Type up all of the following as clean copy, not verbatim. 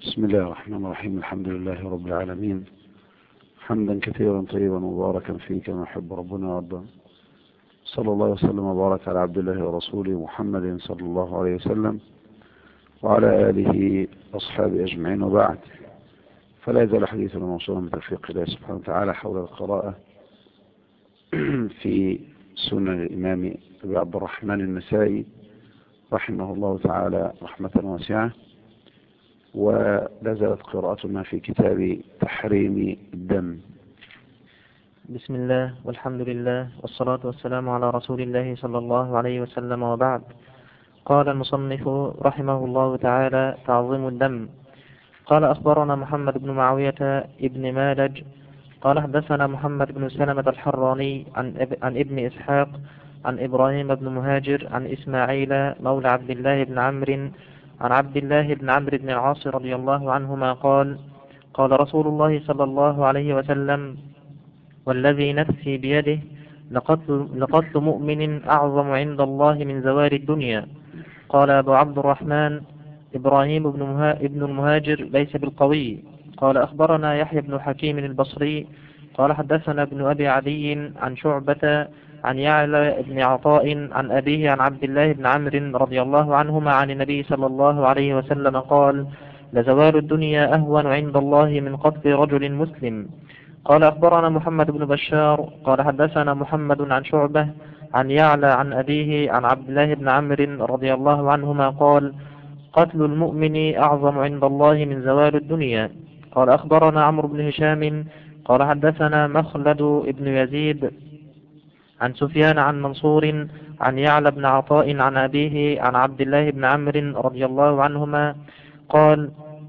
بسم الله الرحمن الرحيم. الحمد لله رب العالمين، حمدا كثيرا طيبا مباركا فيه كما يحب ربنا ويرضى. صلى الله وسلم وبارك على عبد الله ورسوله محمد صلى الله عليه وسلم وعلى آله وأصحابه أجمعين، وبعد. فلا يزال حديثنا موصولا بتوفيق الله سبحانه وتعالى حول القراءة في سنن الإمام أبي عبد الرحمن النسائي رحمه الله تعالى رحمة واسعة. ولا زالت قراءتنا في كتاب تحريم الدم. بسم الله والحمد لله والصلاة والسلام على رسول الله صلى الله عليه وسلم، وبعد. قال المصنف رحمه الله تعالى: تعظيم الدم. قال: أخبرنا محمد بن معاوية ابن مالج قال: حدثنا محمد بن سلمة الحراني عن ابن إسحاق عن إبراهيم بن مهاجر عن إسماعيل مولى عبد الله بن عمرو عن عبد الله بن عمرو بن العاص رضي الله عنهما قال: قال رسول الله صلى الله عليه وسلم: والذي نفسي بيده لقتل مؤمن أعظم عند الله من زوال الدنيا. قال أبو عبد الرحمن: إبراهيم ابن المهاجر ليس بالقوي. قال: أخبرنا يحيى بن حكيم البصري قال: حدثنا ابن أبي عدي عن شعبة عن يعلى بن عطاء عن أبيه عن عبد الله بن عمرو رضي الله عنهما عن النبي صلى الله عليه وسلم قال: لزوال الدنيا أهون عند الله من قتل رجل مسلم. قال: أخبرنا محمد بن بشار قال: حدثنا محمد عن شعبة عن يعلى عن أبيه عن عبد الله بن عمرو رضي الله عنهما قال: قتل المؤمن أعظم عند الله من زوال الدنيا. قال: أخبرنا عمرو بن هشام قال: حدثنا مخلد بن يزيد عن سفيان عن منصور عن يعلى بن عطاء عن أبيه عن عبد الله بن عمرو رضي الله عنهما قال: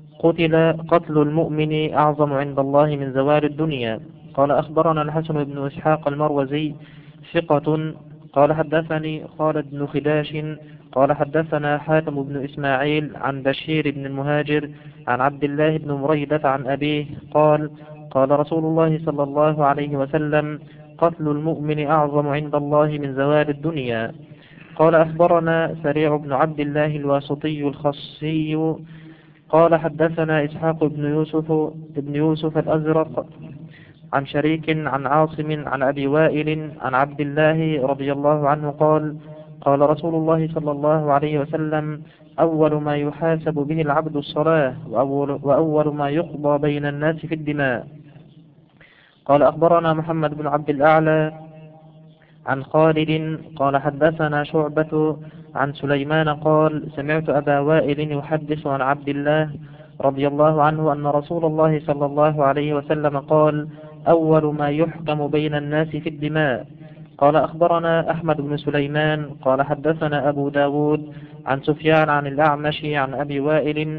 قتل المؤمن أعظم عند الله من زوال الدنيا. قال: أخبرنا الحسن بن إسحاق المروزي ثقة قال: حدثني خالد بن خداش قال: حدثنا حاتم بن إسماعيل عن بشير بن المهاجر عن عبد الله بن مريدة عن أبيه قال: قال رسول الله صلى الله عليه وسلم: قتل المؤمن أعظم عند الله من زوال الدنيا. قال: أخبرنا سريع بن عبد الله الواسطي الخصي قال: حدثنا إسحاق بن يوسف الأزرق عن شريك عن عاصم عن أبي وائل عن عبد الله رضي الله عنه قال: قال رسول الله صلى الله عليه وسلم: أول ما يحاسب به العبد الصلاة، وأول ما يقضى بين الناس في الدماء. قال: أخبرنا محمد بن عبد الأعلى عن خالد قال: حدثنا شعبة عن سليمان قال: سمعت أبا وائل يحدث عن عبد الله رضي الله عنه أن رسول الله صلى الله عليه وسلم قال: أول ما يحكم بين الناس في الدماء. قال: أخبرنا أحمد بن سليمان قال: حدثنا أبو داود عن سفيان عن الأعمش عن أبي وائل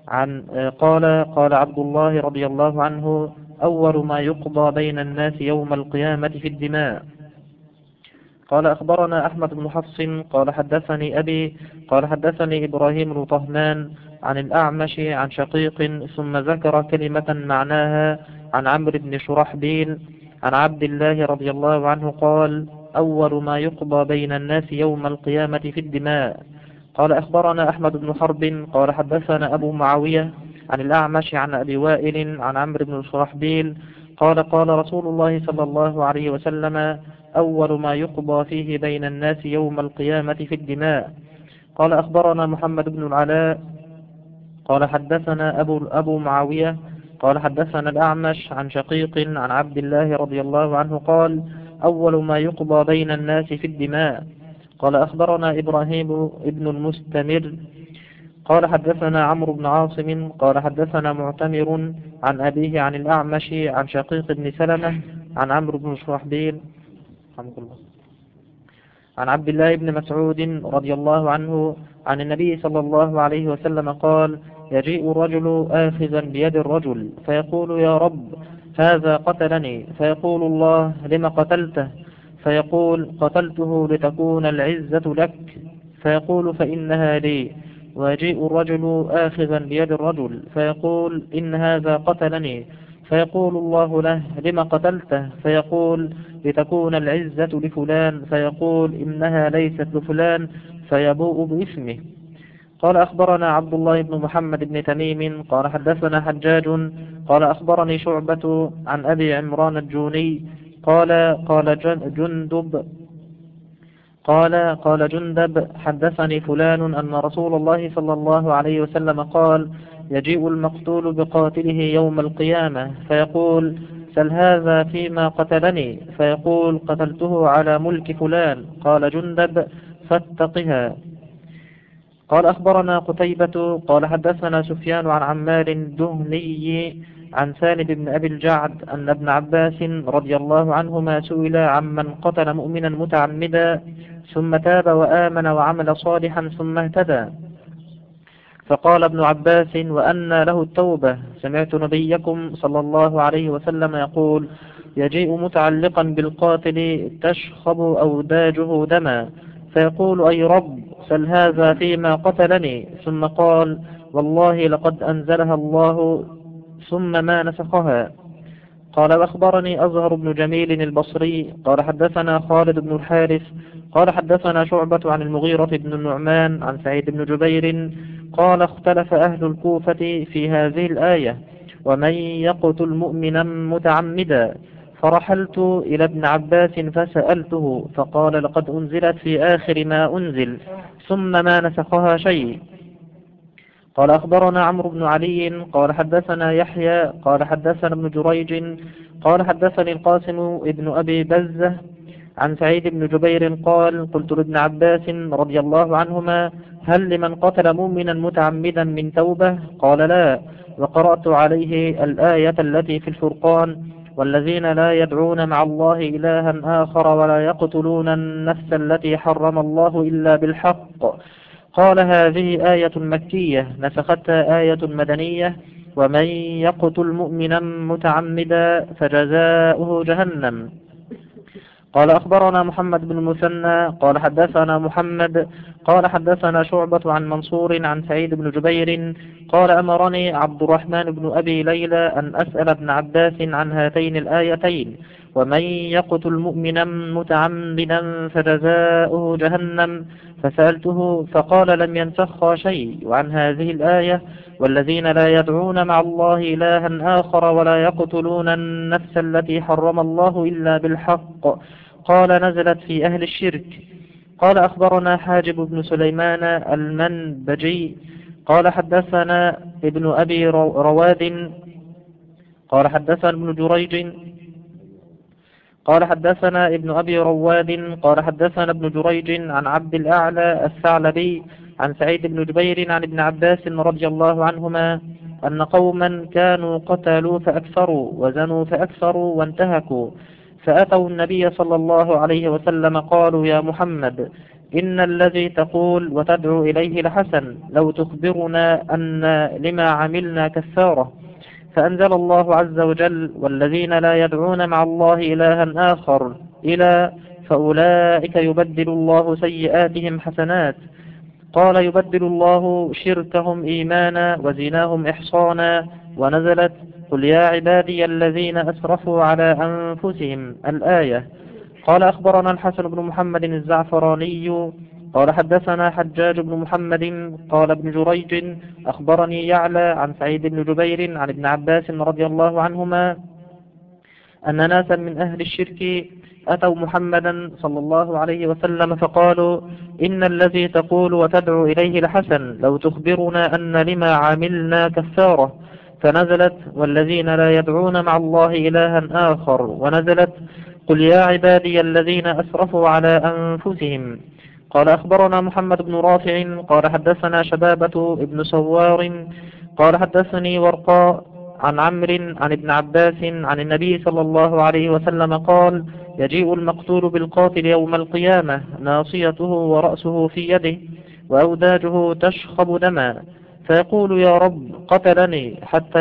قال عبد الله رضي الله عنه: أول ما يقضى بين الناس يوم القيامة في الدماء. قال: أخبرنا أحمد بن حفص قال: حدثني أبي قال: حدثني إبراهيم بن طهمان عن الأعمش عن شقيق، ثم ذكر كلمة معناها عن عمرو بن شرحبيل عن عبد الله رضي الله عنه قال: أول ما يقضى بين الناس يوم القيامة في الدماء. قال: أخبرنا أحمد بن حرب قال: حدثنا أبو معاوية عن الأعمش عن أبي وائل عن عمرو بن شرحبيل قال: قال رسول الله صلى الله عليه وسلم: أول ما يقضى فيه بين الناس يوم القيامة في الدماء. قال: أخبرنا محمد بن العلاء قال: حدثنا أبو معاوية قال: حدثنا الأعمش عن شقيق عن عبد الله رضي الله عنه قال: أول ما يقضى بين الناس في الدماء. قال: أخبرنا إبراهيم ابن المستمر قال: حدثنا عمرو بن عاصم قال: حدثنا معتمر عن أبيه عن الأعمش عن شقيق بن سلمة عن عمرو بن شرحبيل عن عبد الله بن مسعود رضي الله عنه عن النبي صلى الله عليه وسلم قال: يجيء الرجل آخذا بيد الرجل فيقول: يا رب، هذا قتلني. فيقول الله: لم قتلته؟ فيقول: قتلته لتكون العزة لك. فيقول: فإنها لي. ويجيء الرجل آخذا بيد الرجل فيقول: إن هذا قتلني. فيقول الله له: لم قتلته؟ فيقول: لتكون العزة لفلان. فيقول: إنها ليست لفلان. فيبوء باسمه. قال أخبرنا عبد الله بن محمد بن تميم قال حدثنا حجاج قال أخبرني شعبة عن أبي عمران الجوني قال جندب حدثني فلان أن رسول الله صلى الله عليه وسلم قال: يجيء المقتول بقاتله يوم القيامة فيقول: سل هذا فيما قتلني، فيقول: قتلته على ملك فلان. قال جندب: فاتقها. قال أخبرنا قتيبة قال حدثنا سفيان عن عمار الدهني عن سالم بن أبي الجعد أن ابن عباس رضي الله عنهما سئل عمن قتل مؤمنا متعمدا ثم تاب وآمن وعمل صالحا ثم اهتدى، فقال ابن عباس: وأنى له التوبة؟ سمعت نبيكم صلى الله عليه وسلم يقول: يجيء متعلقا بالقاتل تشخب أوداجه دما، فيقول: أي رب، سل هذا فيما قتلني. ثم قال: والله لقد أنزلها الله ثم ما نسخها. قال: وأخبرني أزهر بن جميل البصري قال حدثنا خالد بن الحارث قال حدثنا شعبة عن المغيرة بن النعمان عن سعيد بن جبير قال: اختلف أهل الكوفة في هذه الآية: ومن يقتل مؤمنا متعمدا. فرحلت إلى ابن عباس فسألته فقال: لقد أنزلت في آخر ما أنزل ثم ما نسخها شيء. قال أخبرنا عمرو بن علي قال حدثنا يحيى قال حدثنا ابن جريج قال حدثني القاسم ابن أبي بزة عن سعيد بن جبير قال: قلت لابن عباس رضي الله عنهما: هل لمن قتل مؤمنا متعمدا من توبة؟ قال: لا. وقرأت عليه الآية التي في الفرقان: والذين لا يدعون مع الله إلها آخر ولا يقتلون النفس التي حرم الله إلا بالحق. قال: هذه آية مكية نسختها آية مدنية: ومن يقتل مؤمنا متعمدا فجزاؤه جهنم. قال أخبرنا محمد بن المثنى قال حدثنا محمد قال حدثنا شعبة عن منصور عن سعيد بن جبير قال: أمرني عبد الرحمن بن أبي ليلى أن أسأل ابن عباس عن هاتين الآيتين: ومن يقتل مؤمنا متعمدا فجزاؤه جهنم. فسألته فقال: لم ينسخها شيء. وعن هذه الآية: والذين لا يدعون مع الله إلها آخر ولا يقتلون النفس التي حرم الله إلا بالحق. قال: نزلت في أهل الشرك. قال أخبرنا حاجب بن سليمان المنبجي قال حدثنا ابن أبي رواد قال حدثنا ابن جريج قال حدثنا ابن أبي رواد قال حدثنا ابن جريج عن عبد الأعلى الثعلبي عن سعيد بن جبير عن ابن عباس رضي الله عنهما أن قوما كانوا قتلوا فأكثروا وزنوا فأكثروا وانتهكوا، فأتوا النبي صلى الله عليه وسلم قالوا: يا محمد، إن الذي تقول وتدعو إليه لحسن، لو تخبرنا أن لما عملنا كفارة. فأنزل الله عز وجل: والذين لا يدعون مع الله إلها آخر إلى فأولئك يبدل الله سيئاتهم حسنات. قال: يبدل الله شركهم إيمانا وزناهم إحصانا. ونزلت: قل يا عبادي الذين أسرفوا على أنفسهم الآية. قال أخبرنا الحسن بن محمد الزعفراني قال حدثنا حجاج بن محمد قال ابن جريج أخبرني يعلى عن سعيد بن جبير عن ابن عباس رضي الله عنهما أن ناسا من أهل الشرك أتوا محمدا صلى الله عليه وسلم فقالوا: إن الذي تقول وتدعو إليه لحسن، لو تخبرنا أن لما عملنا كفارة. فنزلت: والذين لا يدعون مع الله إلها آخر. ونزلت: قل يا عبادي الذين أسرفوا على أنفسهم. قال أخبرنا محمد بن رافع قال حدثنا شبابة ابن سوار قال حدثني ورقاء عن عمرو عن ابن عباس عن النبي صلى الله عليه وسلم قال: يجيء المقتول بالقاتل يوم القيامة ناصيته ورأسه في يده وأوداجه تشخب دما، فيقول: يا رب، قتلني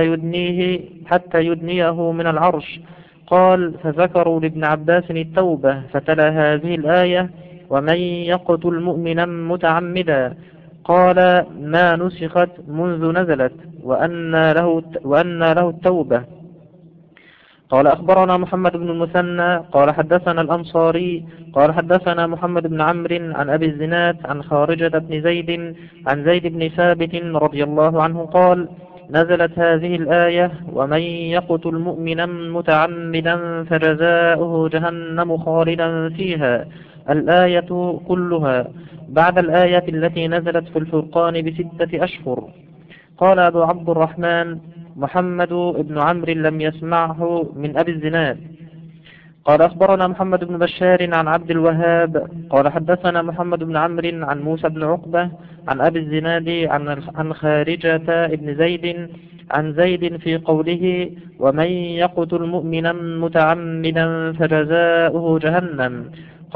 حتى يدنيه من العرش. قال: فذكروا لابن عباس التوبة فتلا هذه الآية: ومن يقتل مؤمنا متعمدا. قال: ما نسخت منذ نزلت وأن له التوبة. قال أخبرنا محمد بن المثنى قال حدثنا الأنصاري قال حدثنا محمد بن عمرو عن أبي الزناد عن خارجة بن زيد عن زيد بن ثابت رضي الله عنه قال نزلت هذه الآية ومن يقتل مؤمنا متعمدا فجزاؤه جهنم خالدا فيها الآية كلها بعد الآية التي نزلت في الفرقان ب6 أشهر. قال أبو عبد الرحمن محمد بن عمرو لم يسمعه من أبي الزناد. قال أخبرنا محمد بن بشار عن عبد الوهاب قال حدثنا محمد بن عمرو عن موسى بن عقبة عن أبي الزناد عن خارجة بن زيد عن زيد في قوله ومن يقتل مؤمنا متعمدا فجزاؤه جهنم.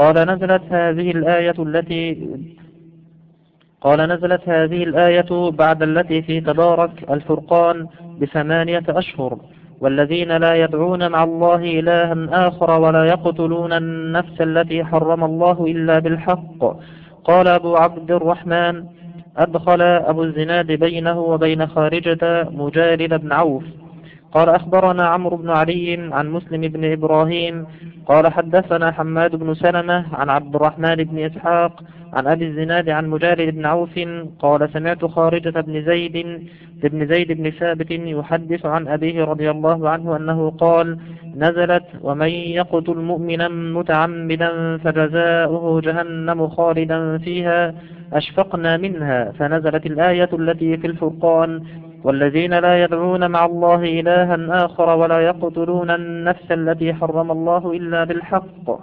قال نزلت هذه الآية بعد التي في تبارك الفرقان ب8 أشهر والذين لا يدعون مع الله إلها آخر ولا يقتلون النفس التي حرم الله إلا بالحق. قال أبو عبد الرحمن أدخل أبو الزناد بينه وبين خارجة مجالد بن عوف. قال أخبرنا عمرو بن علي عن مسلم بن إبراهيم قال حدثنا حماد بن سلمة عن عبد الرحمن بن إسحاق عن أبي الزناد عن مجالد بن عوف قال سمعت خارجة بن زيد بن ثابت يحدث عن أبيه رضي الله عنه أنه قال نزلت ومن يقتل مؤمنا متعمدا فجزاؤه جهنم خالدا فيها أشفقنا منها فنزلت الآية التي في الفرقان والذين لا يدعون مع الله إلها آخر ولا يقتلون النفس التي حرم الله إلا بالحق.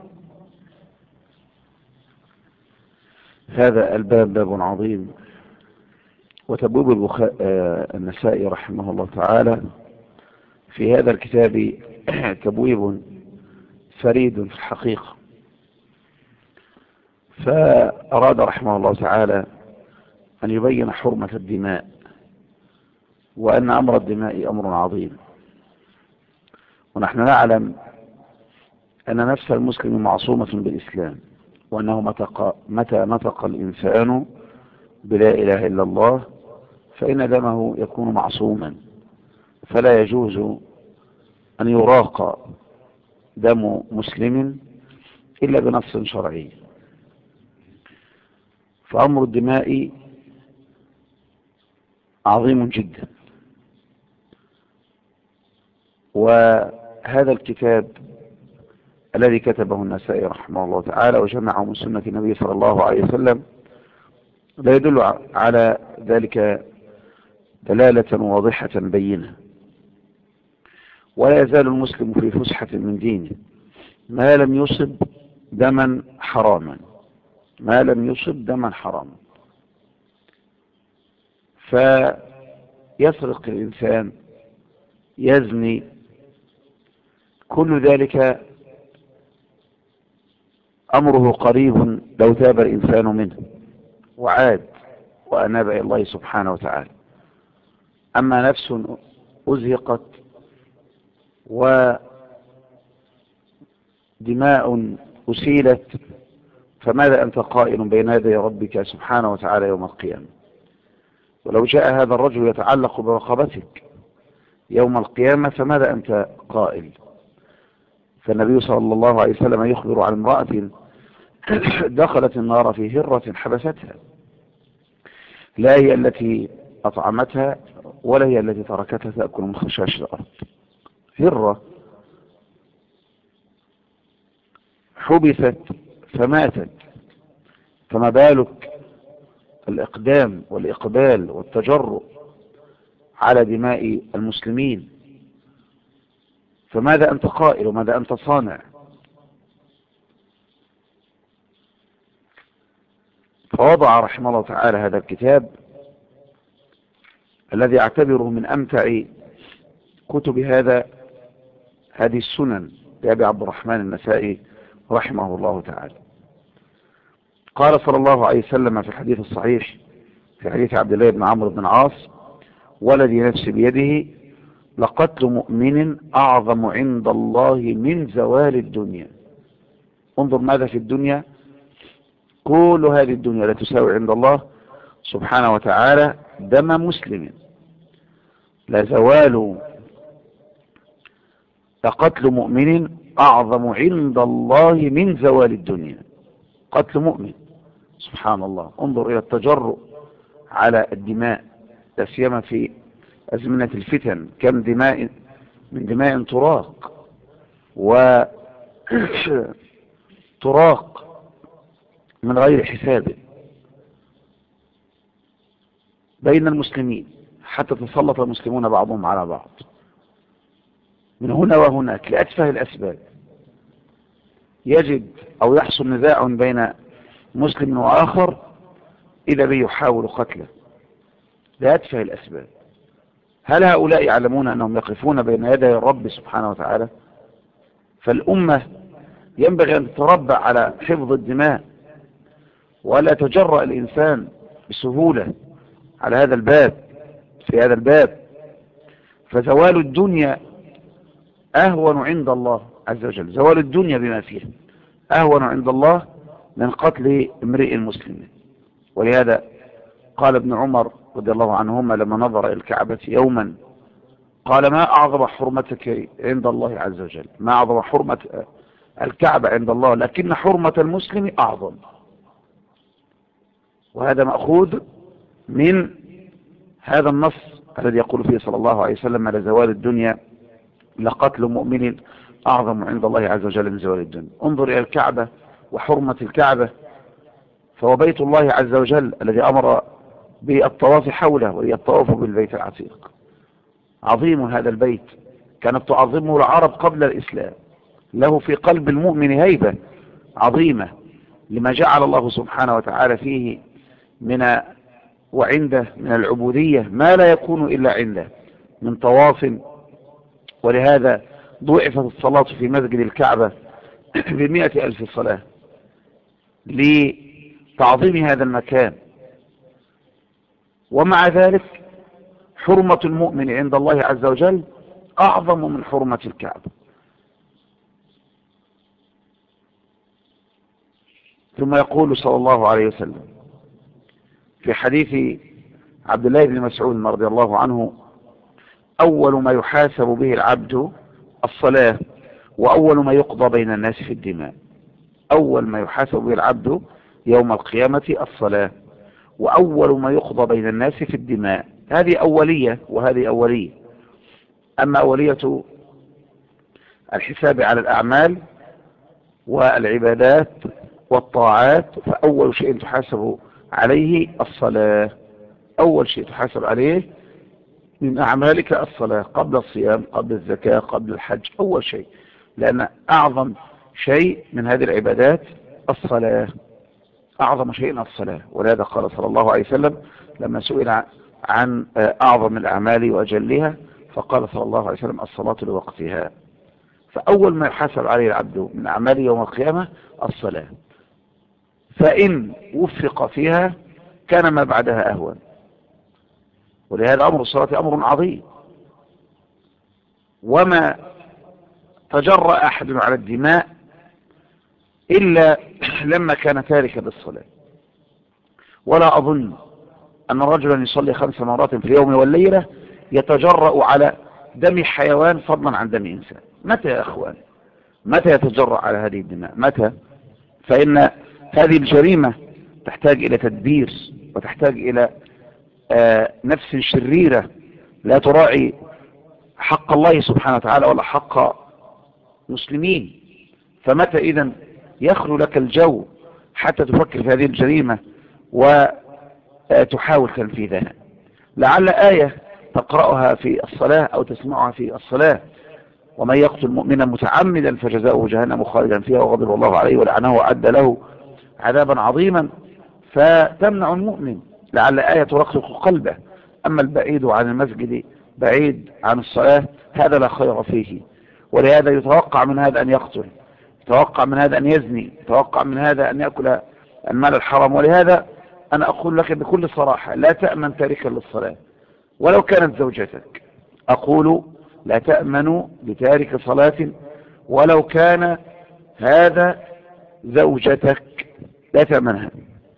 هذا الباب باب عظيم، وتبويب النسائي رحمه الله تعالى في هذا الكتاب تبويب فريد في الحقيقة. فأراد رحمه الله تعالى أن يبين حرمة الدماء، وأن أمر الدماء أمر عظيم، ونحن نعلم أن نفس المسلم معصومة بالإسلام، وأنه متى نطق الإنسان بلا إله إلا الله فإن دمه يكون معصوما، فلا يجوز أن يراق دم مسلم إلا بنص شرعي. فأمر الدماء عظيم جدا، وهذا الكتاب الذي كتبه النسائي رحمه الله تعالى وجمعه من سنة النبي صلى الله عليه وسلم لا يدل على ذلك دلالة واضحة بينة، ولا يزال المسلم في فسحة من دينه ما لم يصب دما حراما، فيسرق الإنسان، يزني، كل ذلك أمره قريب لو تاب الإنسان منه وعاد وأناب إلى الله سبحانه وتعالى. أما نفس أزهقت ودماء أسيلت فماذا أنت قائل بين يدي ربك سبحانه وتعالى يوم القيامة؟ ولو جاء هذا الرجل يتعلق برقبتك يوم القيامة فماذا أنت قائل؟ فالنبي صلى الله عليه وسلم يخبر عن امرأة دخلت النار في هرة حبستها، لا هي التي أطعمتها ولا هي التي تركتها تأكل من خشاش الأرض، هرة حبست فماتت، فما بالك الإقدام والإقبال والتجرؤ على دماء المسلمين؟ فماذا أنت قائل وماذا أنت صانع؟ فوضع رحمه الله تعالى هذا الكتاب الذي اعتبره من أمتع كتب هذه السنن لأبي عبد الرحمن النسائي رحمه الله تعالى. قال صلى الله عليه وسلم في الحديث الصحيح في حديث عبد الله بن عمرو بن العاص والذي نفسي بيده لقتل مؤمن أعظم عند الله من زوال الدنيا. انظر ماذا في الدنيا، كل هذه الدنيا لا تساوي عند الله سبحانه وتعالى دم مسلم. لزوال لقتل مؤمن أعظم عند الله من زوال الدنيا. قتل مؤمن، سبحان الله، انظر إلى التجرؤ على الدماء، لا سيما في أزمنة الفتن، كم دماء من دماء تراق تراق من غير حساب بين المسلمين، حتى تسلط المسلمون بعضهم على بعض من هنا وهناك لأتفه الأسباب. يجد أو يحصل نزاع بين مسلم وآخر إذا به يحاول قتله لأتفه الأسباب. هل هؤلاء يعلمون أنهم يقفون بين يدي الرب سبحانه وتعالى؟ فالأمة ينبغي أن تتربى على حفظ الدماء، ولا يتجرأ الإنسان بسهولة على هذا الباب، في هذا الباب. فزوال الدنيا أهون عند الله عز وجل، زوال الدنيا بما فيها أهون عند الله من قتل امرئ مسلم. ولهذا قال ابن عمر رضي الله عنهما لما نظر إلى الكعبة يوما قال: ما أعظم حرمتك عند الله عز وجل، ما أعظم حرمة الكعبة عند الله، لكن حرمة المسلم أعظم. وهذا مأخوذ من هذا النص الذي يقول فيه صلى الله عليه وسلم: لزوال الدنيا لقتل مؤمن أعظم عند الله عز وجل من زوال الدنيا. انظر إلى الكعبة وحرمة الكعبة، فهو بيت الله عز وجل الذي أمر بالطواف حوله، وهي الطواف بالبيت العتيق. عظيم هذا البيت، كانت تعظمه العرب قبل الإسلام، له في قلب المؤمن هيبة عظيمة لما جعل الله سبحانه وتعالى فيه من وعنده من العبودية ما لا يكون إلا عنده من طواف. ولهذا ضعفت الصلاة في مسجد الكعبة ب100,000 صلاة لتعظيم هذا المكان. ومع ذلك حرمة المؤمن عند الله عز وجل أعظم من حرمة الكعبة. ثم يقول صلى الله عليه وسلم في حديث عبد الله بن مسعود رضي الله عنه: أول ما يحاسب به العبد الصلاة، وأول ما يقضى بين الناس في الدماء. أول ما يحاسب به العبد يوم القيامة الصلاة، وأول ما يقضى بين الناس في الدماء. هذه أولية وهذه أولية. أما أولية الحساب على الأعمال والعبادات والطاعات فأول شيء تحاسب عليه الصلاة. أول شيء تحاسب عليه من أعمالك الصلاة، قبل الصيام، قبل الزكاة، قبل الحج، أول شيء، لأن أعظم شيء من هذه العبادات الصلاة، أعظم شيء الصلاة. ولهذا قال صلى الله عليه وسلم لما سئل عن أعظم الأعمال وأجلها فقال صلى الله عليه وسلم: الصلاة لوقتها. فأول ما يحاسب عليه العبد من أعماله يوم القيامة الصلاة، فإن وفق فيها كان ما بعدها أهون. ولهذا أمر الصلاة أمر عظيم، وما تجرأ أحد على الدماء إلا لما كان تاركا للصلاة. ولا أظن أن رجلا يصلي 5 مرات في اليوم والليلة يتجرأ على دم حيوان فضلا عن دم إنسان. متى يا أخوان؟ متى يتجرأ على هذه الدماء؟ متى؟ فإن هذه الجريمة تحتاج إلى تدبير، وتحتاج إلى نفس شريرة لا تراعي حق الله سبحانه وتعالى ولا حق مسلمين. فمتى إذن يخلو لك الجو حتى تفكر في هذه الجريمة وتحاول تنفيذها؟ لعل آية تقرأها في الصلاة أو تسمعها في الصلاة: ومن يقتل مؤمنا متعمدا فجزاؤه جهنم خالدا فيها وغضب الله عليه ولعنه وأعد له عذابا عظيما، فتمنع المؤمن. لعل آية ترقق قلبه. أما البعيد عن المسجد بعيد عن الصلاة هذا لا خير فيه. ولهذا يتوقع من هذا أن يقتل، يتوقع من هذا أن يزني، يتوقع من هذا أن يأكل المال الحرام. ولهذا أنا أقول لك بكل صراحة: لا تأمن تاركا للصلاة ولو كانت زوجتك. أقول: لا تأمن بتارك صلاة ولو كان هذا زوجتك، لا تأمنها.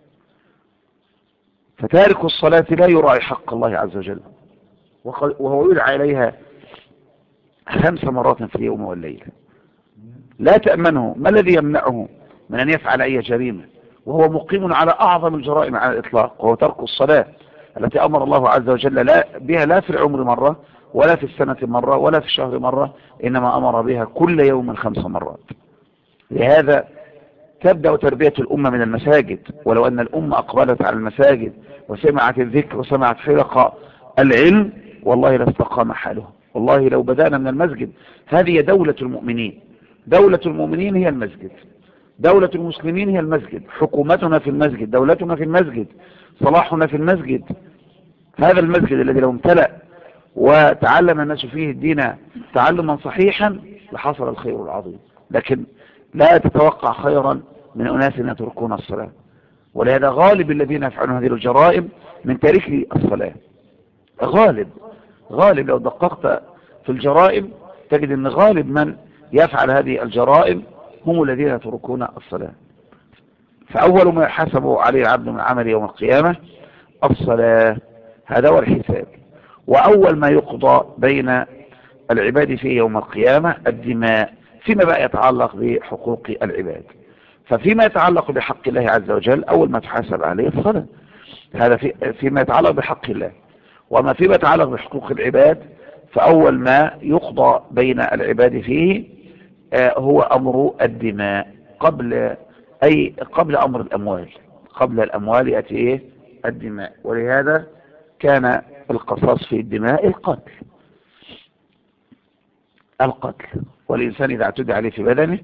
فتارك الصلاة لا يراعي حق الله عز وجل، وهو يدعى إليها 5 مرات في اليوم والليلة، لا تأمنه. ما الذي يمنعه من أن يفعل أي جريمة وهو مقيم على أعظم الجرائم على الإطلاق، وهو ترك الصلاة التي أمر الله عز وجل بها، لا في العمر مرة ولا في السنة مرة ولا في الشهر مرة، إنما أمر بها كل يوم 5 مرات. لهذا تبدأ تربية الأمة من المساجد، ولو أن الأمة أقبلت على المساجد وسمعت الذكر وسمعت حلق العلم والله لاستقام حالهم. والله لو بدأنا من المسجد، هذه دولة المؤمنين، دولة المؤمنين هي المسجد، دولة المسلمين هي المسجد، حكومتنا في المسجد، دولتنا في المسجد، صلاحنا في المسجد. هذا المسجد الذي لو امتلأ وتعلم الناس فيه الدين تعلما صحيحا لحصل الخير العظيم، لكن لا تتوقع خيرا من أناس يتركون الصلاة. ولهذا غالب الذين يفعلون هذه الجرائم من تارك الصلاة. غالب لو دققت في الجرائم تجد أن غالب من يفعل هذه الجرائم هم الذين يتركون الصلاة. فأول ما يحاسب عليه العبد من عمل يوم القيامة الصلاة، هذا هو الحساب. وأول ما يقضى بين العباد فيه يوم القيامة الدماء، فيما بقى يتعلق بحقوق العباد. ففيما يتعلق بحق الله عز وجل أول ما تحاسب عليه الصلاة، هذا فيما يتعلق بحق الله. وما فيما يتعلق بحقوق العباد فأول ما يقضى بين العباد فيه هو أمر الدماء قبل أمر الأموال. قبل الأموال يأتي إيه؟ الدماء. ولهذا كان القصاص في الدماء القتل. والإنسان إذا اعتدى عليه في بدنه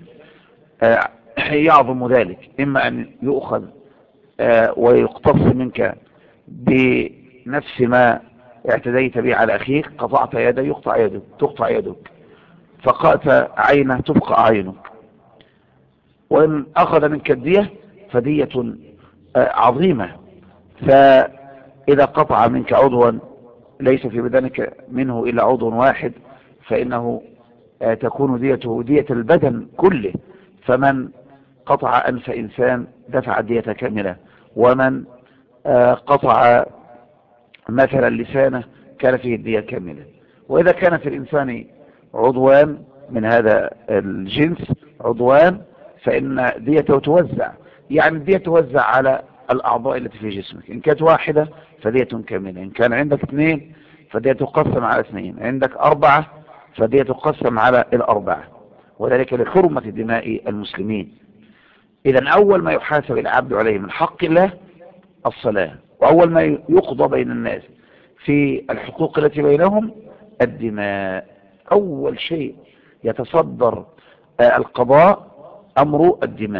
يعظم ذلك، إما أن يؤخذ ويقتص منك بنفس ما اعتديت به على أخيك، قطعت يده تقطع يدك، فقأت عينه تبقى عينك، وإن أخذ منك الدية فدية عظيمة. فإذا قطع منك عضوا ليس في بدنك منه إلا عضو واحد فإنه تكون ديته دية البدن كله. فمن قطع أنف إنسان دفع الدية كاملة، ومن قطع مثلا لسانه كان فيه الدية كاملة. وإذا كان في الإنسان عضوان من هذا الجنس عضوان فإن ديته توزع، يعني الدية توزع على الأعضاء التي في جسمك. إن كانت واحدة فدية كاملة، إن كان عندك 2 فدية تقسم على 2، عندك 4 فدية تقسم على 4، وذلك لحرمة دماء المسلمين. إذا أول ما يحاسب العبد عليه من حق الله الصلاة، وأول ما يقضى بين الناس في الحقوق التي بينهم الدماء. أول شيء يتصدر القضاء أمر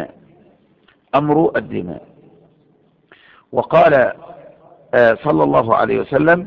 الدماء. وقال صلى الله عليه وسلم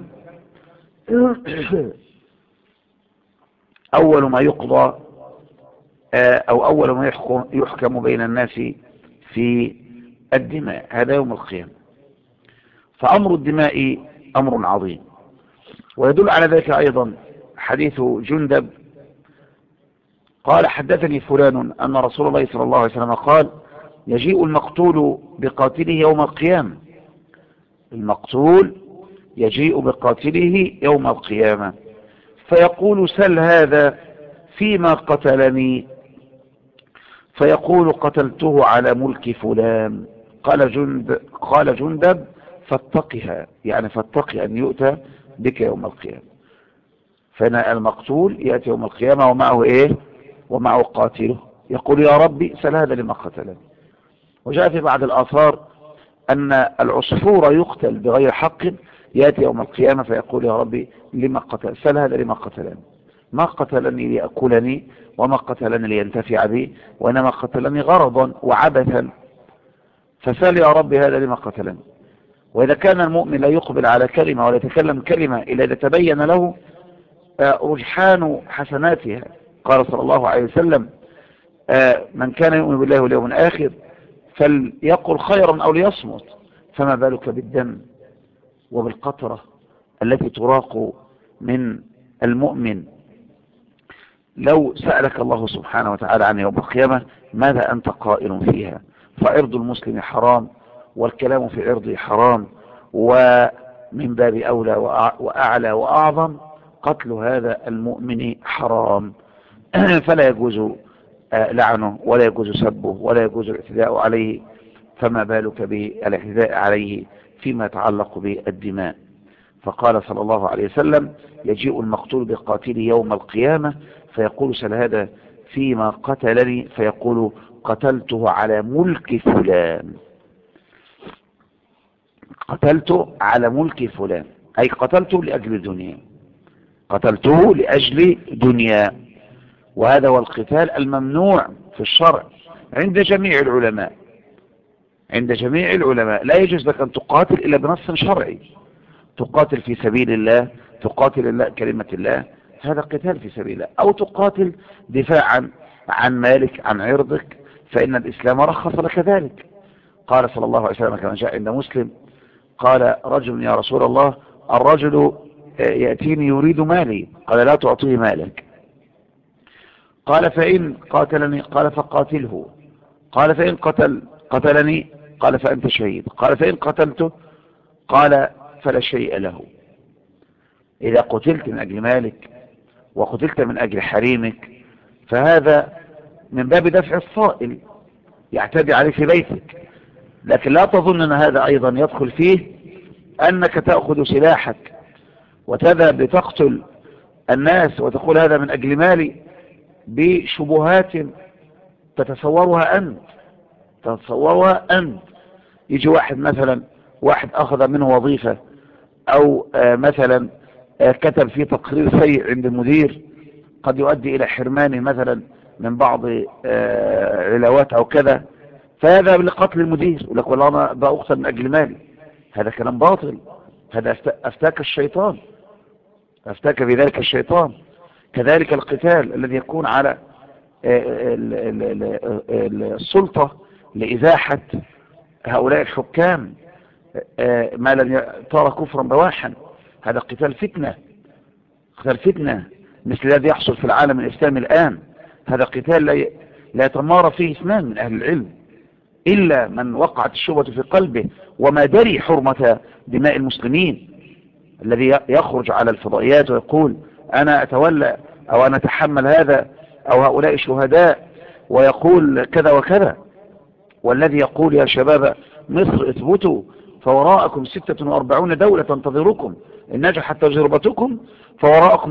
أول ما يقضى أو أول ما يحكم بين الناس في الدماء هذا يوم القيامة. فأمر الدماء أمر عظيم. ويدل على ذلك أيضا حديث جندب قال حدثني فلان أن رسول الله صلى الله عليه وسلم قال يجيء المقتول بقاتله يوم القيامة. المقتول يجيء بقاتله يوم القيامة فيقول سل هذا فيما قتلني، فيقول قتلته على ملك فلان. قال جندب فاتقها، يعني فاتقي أن يؤتى بك يوم القيامة. فإن المقتول يأتي يوم القيامة ومعه إيه؟ ومعه قاتله، يقول يا ربي سل هذا لما قتلني. وجاء في بعض الآثار أن العصفور يقتل بغير حق يأتي يوم القيامة فيقول يا ربي لما قتل، سل هذا لما قتلني، ما قتلني ليأكلني وما قتلني لينتفع بي، وإنما قتلني غرضا وعبثا، فسال يا ربي هذا لما قتلني. وإذا كان المؤمن لا يقبل على كلمة ولا يتكلم كلمة إلا إذا تبين له رجحان حسناتها. قال صلى الله عليه وسلم من كان يؤمن بالله واليوم الآخر فليقل خيرا أو ليصمت. فما بالك بالدم وبالقطرة التي تراق من المؤمن. لو سألك الله سبحانه وتعالى عن يوم القيامة ماذا أنت قائل فيها؟ فعرض المسلم حرام، والكلام في عرضه حرام، ومن باب أولى وأعلى وأعظم قتل هذا المؤمن حرام. فلا يجوز لعنه، ولا يجوز سبه، ولا يجوز الاعتداء عليه، فما بالك بالاعتداء عليه فيما يتعلق بالدماء. فقال صلى الله عليه وسلم: يجيء المقتول بقاتله يوم القيامة فيقول: سل هذا فيما قتلني، فيقول: قتلته على ملك فلان، قتلته على ملك فلان، أي قتلته لأجل دنيا، قتلته لأجل دنيا. وهذا هو القتال الممنوع في الشرع عند جميع العلماء. عند جميع العلماء لا يجوز لك أن تقاتل إلا بنص شرعي. تقاتل في سبيل الله، تقاتل الله كلمة الله، هذا قتال في سبيل الله. أو تقاتل دفاعا عن مالك، عن عرضك، فإن الإسلام رخص لك ذلك. قال صلى الله عليه وسلم كما جاء عند مسلم: قال رجل: يا رسول الله، الرجل يأتيني يريد مالي. قال: لا تعطيه مالك. قال: فإن قاتلني؟ قال: فقاتله. قال: فإن قتلني؟ قال: فأنت شهيد. قال: فإن قتلته؟ قال: فلا شيء له. إذا قتلت من أجل مالك وقتلت من أجل حريمك فهذا من باب دفع الصائل يعتدي عليك في بيتك، لكن لا تظن أن هذا أيضا يدخل فيه أنك تأخذ سلاحك وتذهب لتقتل الناس وتقول هذا من أجل مالي بشبهات تتصورها أنت. يجي واحد مثلا، واحد أخذ منه وظيفة، أو مثلا كتب فيه تقرير سيء عند المدير قد يؤدي إلى حرمانه مثلا من بعض علاوات أو كذا، فهذا لقتل المدير، يقول لك والله أنا بأقتل من أجل مالي. هذا كلام باطل، هذا أفتاك الشيطان، أفتاك بذلك الشيطان. كذلك القتال الذي يكون على السلطة لإزاحة هؤلاء الحكام ما لم ترى كفرا بواحا، هذا قتال فتنة، قتال فتنة مثل الذي يحصل في العالم الإسلامي الآن. هذا قتال لا يتمارى فيه اثنان من أهل العلم إلا من وقعت الشبهة في قلبه وما دري حرمة دماء المسلمين، الذي يخرج على الفضائيات ويقول أنا أتولى أو أنا أتحمل هذا، أو هؤلاء شهداء، ويقول كذا وكذا. والذي يقول يا شباب مصر اثبتوا فوراءكم 46 دولة تنتظركم، إن نجحت تجربتكم فوراءكم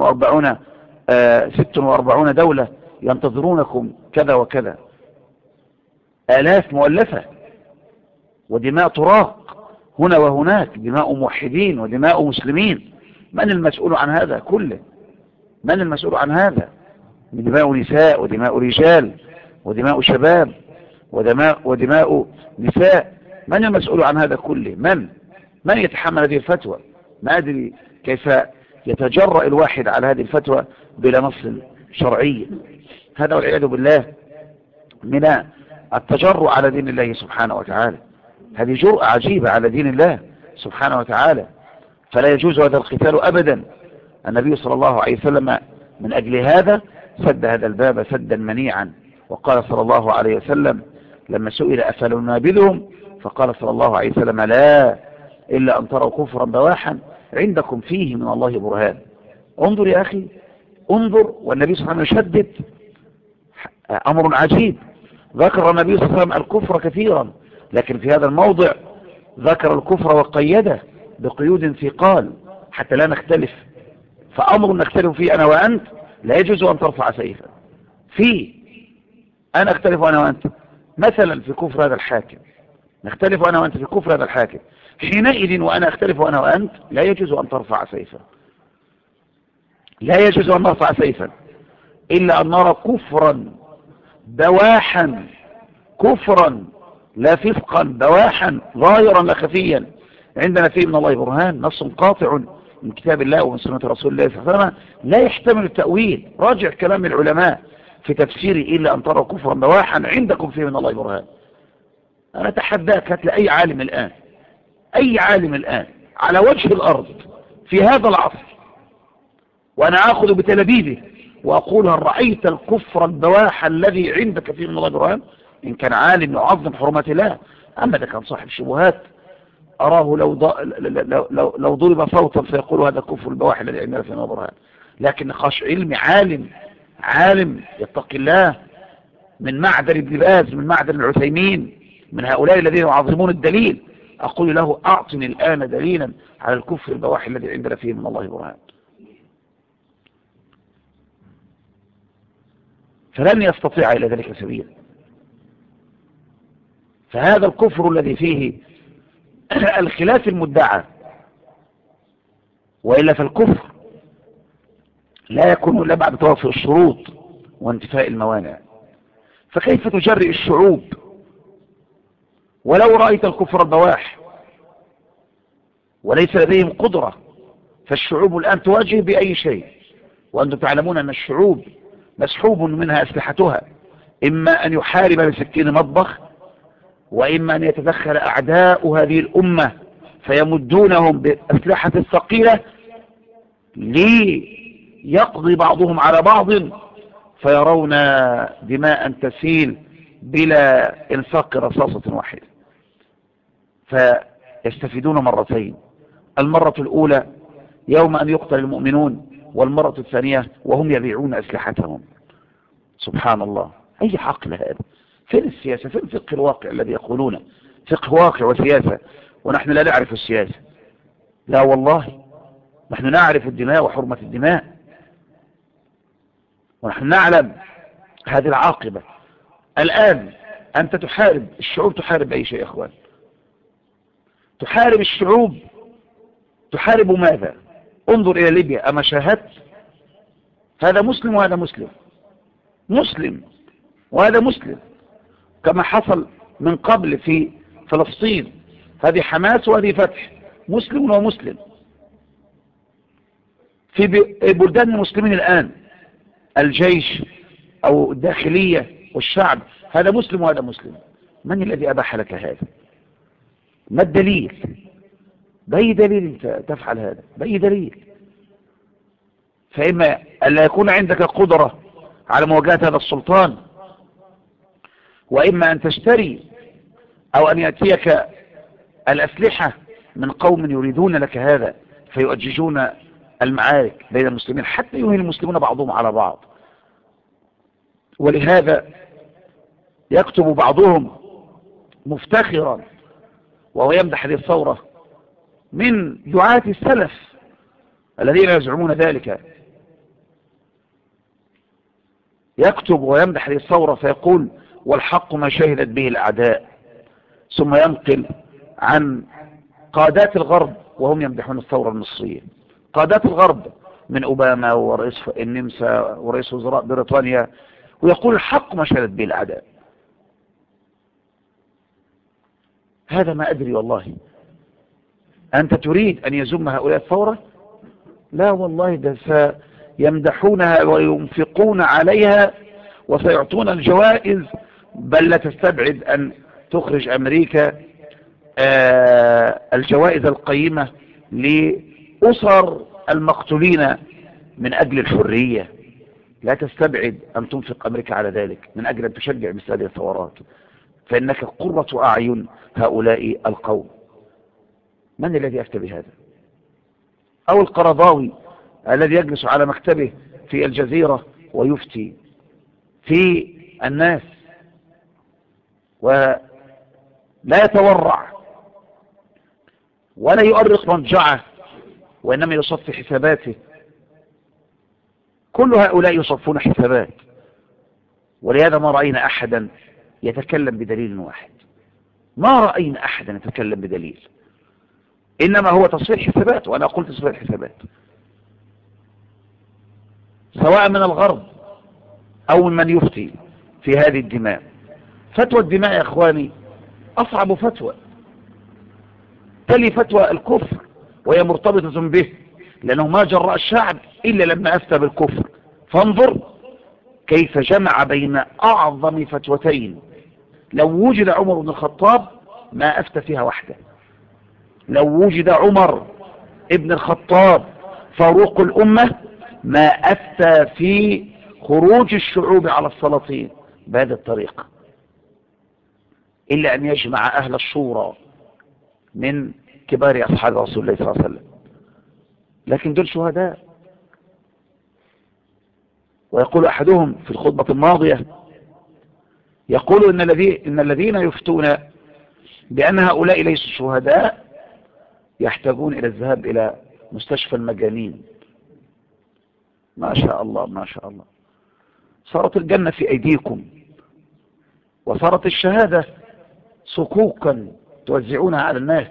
46 دولة ينتظرونكم كذا وكذا. آلاف مؤلفة ودماء تراق هنا وهناك، دماء موحدين ودماء مسلمين. من المسؤول عن هذا كله؟ من المسؤول عن هذا؟ دماء نساء ودماء رجال ودماء شباب ودماء نساء. من المسؤول عن هذا كله؟ من يتحمل هذه الفتوى؟ ما أدري كيف يتجرأ الواحد على هذه الفتوى بلا نص شرعي. هذا والعياذ بالله من التجرؤ على دين الله سبحانه وتعالى. هذه جرأة عجيبة على دين الله سبحانه وتعالى، فلا يجوز هذا القتال أبدا. النبي صلى الله عليه وسلم من أجل هذا سد هذا الباب سدا منيعا، وقال صلى الله عليه وسلم لما سئل أفلننابذهم فقال صلى الله عليه وسلم: لا، إلا أن تروا كفرا بواحا عندكم فيه من الله برهان. انظر يا أخي، انظر. والنبي صلى الله عليه وسلم يشدد، أمر عجيب. ذكر النبي صلى الله عليه وسلم الكفر كثيرا، لكن في هذا الموضع ذكر الكفر وقيده بقيود ثقال حتى لا نختلف. فأمر نختلف فيه أنا وأنت لا يجوز أن ترفع سيفا فيه. أنا أختلف أنا وأنت مثلا في كفر هذا الحاكم، نختلف أنا وأنت في كفر هذا الحاكم، حينئذ وأنا أختلف أنا وأنت لا يجوز أن ترفع سيفا، لا يجوز أن نرفع سيفا إلا أن نرى كفرا بواحا، كفرا لا فسقا بواحا ظاهرا لا خفيا عندنا فيه من الله برهان، نص قاطع من كتاب الله ومن سنة رسول الله صلى الله عليه وسلم لا يحتمل التأويل. راجع كلام العلماء في تفسيره: إلا أن ترى كفرا بواحا عندكم فيه من الله برهان. أنا أتحداك، هات لأي عالم الآن، أي عالم الآن على وجه الأرض في هذا العصر، وأنا أخذ بتلابيبه وأقول: هل رأيت الكفر البواح الذي عندك فيه من الله برهان؟ إن كان عالم يعظم حرمات الله. أما إذا كان صاحب شبهات أراه لو ضرب صوتا فيقول هذا كفر البواح الذي عندنا في برهان، لكن نقاش علمي، عالم يتقي الله، من معدن ابن باز، من معدن العثيمين، من هؤلاء الذين يعظمون الدليل، أقول له أعطني الآن دليلا على الكفر البواح الذي عندنا فيه من الله برهان. فلن يستطيع إلى ذلك سبيلا. فهذا الكفر الذي فيه الخلاف المدعى، وإلا فالكفر لا يكون إلا بعد توافر الشروط وانتفاء الموانع. فكيف تجرئ الشعوب ولو رأيت الكفر البواح وليس لديهم قدرة؟ فالشعوب الآن تواجه بأي شيء، وأنتم تعلمون أن الشعوب مسحوب منها أسلحتها، إما أن يحارب بسكين مطبخ، وإما أن يتدخل أعداء هذه الأمة فيمدونهم بأسلحة ثقيلة ليقضي بعضهم على بعض، فيرون دماء تسيل بلا إنفاق رصاصة واحدة. فيستفيدون مرتين: المرة الأولى يوم أن يقتل المؤمنون، والمرة الثانية وهم يبيعون أسلحتهم. سبحان الله، أي عقل هذا؟ فين السياسة؟ فين فقه الواقع الذي يقولونه فقه واقع وسياسة، ونحن لا نعرف السياسة؟ لا والله، نحن نعرف الدماء وحرمة الدماء، ونحن نعلم هذه العاقبة. الآن أنت تحارب الشعوب، تحارب بأي شيء يا أخوان؟ تحارب الشعوب، تحارب ماذا؟ انظر إلى ليبيا، أما شاهدت؟ هذا مسلم وهذا مسلم، مسلم وهذا مسلم، كما حصل من قبل في فلسطين، هذه حماس وهذه فتح، مسلم ومسلم. في بلدان المسلمين الآن الجيش أو الداخلية والشعب، هذا مسلم وهذا مسلم. من الذي أباح لك هذا؟ ما الدليل؟ بأي دليل تفعل هذا؟ بأي دليل؟ فإما ألا يكون عندك قدرة على مواجهة هذا السلطان، وإما أن تشتري أو أن يأتيك الأسلحة من قوم يريدون لك هذا، فيؤججون المعارك بين المسلمين حتى ينهي المسلمون بعضهم على بعض. ولهذا يكتب بعضهم مفتخرا وهو يمدح هذه الثورة من دعاة السلف الذين يزعمون ذلك، يكتب ويمدح هذه الثورة فيقول: والحق ما شهدت به الأعداء. ثم ينقل عن قادات الغرب وهم يمدحون الثورة المصرية، قادات الغرب من أوباما ورئيس النمسا ورئيس وزراء بريطانيا، ويقول: الحق ما شهدت به الأعداء. هذا ما أدري والله. أنت تريد أن يزم هؤلاء الثورة؟ لا والله، ده سيمدحونها وينفقون عليها وسيعطون الجوائز، بل لا تستبعد أن تخرج أمريكا الجوائز القيمة لأسر المقتولين من أجل الحرية. لا تستبعد أن تنفق أمريكا على ذلك من أجل أن تشجع مثل هذه الثورات، فإنك قرة أعين هؤلاء القوم. من الذي أفتى بهذا؟ أو القرضاوي الذي يجلس على مكتبه في الجزيرة ويفتي في الناس ولا يتورع ولا يؤرق مرجعه، وإنما يصفي حساباته. كل هؤلاء يصفون حسابات، ولهذا ما رأينا أحدا يتكلم بدليل واحد، ما رأينا أحدا يتكلم بدليل، إنما هو تصفيح حسابات. وأنا أقول تصفيح حسابات سواء من الغرب أو من يفتي في هذه الدماء. فتوى الدماء يا إخواني أصعب فتوى، تلي فتوى الكفر وهي مرتبطة به، لأنه ما جرأ الشعب إلا لما أفتى بالكفر. فانظر كيف جمع بين أعظم فتوتين. لو وجد عمر بن الخطاب ما أفتى فيها واحدة، لو وجد عمر ابن الخطاب فاروق الأمة ما أفتى في خروج الشعوب على السلاطين بهذه الطريقة، إلا أن يجمع أهل الشورى من كبار أصحاب رسول الله صلى الله عليه وسلم، لكن دول شهداء. ويقول أحدهم في الخطبة الماضية، يقول إن الذين يفتون بأن هؤلاء ليسوا شهداء يحتاجون إلى الذهاب إلى مستشفى المجانين. ما شاء الله ما شاء الله، صارت الجنة في أيديكم، وصارت الشهادة صكوكا توزعونها على الناس.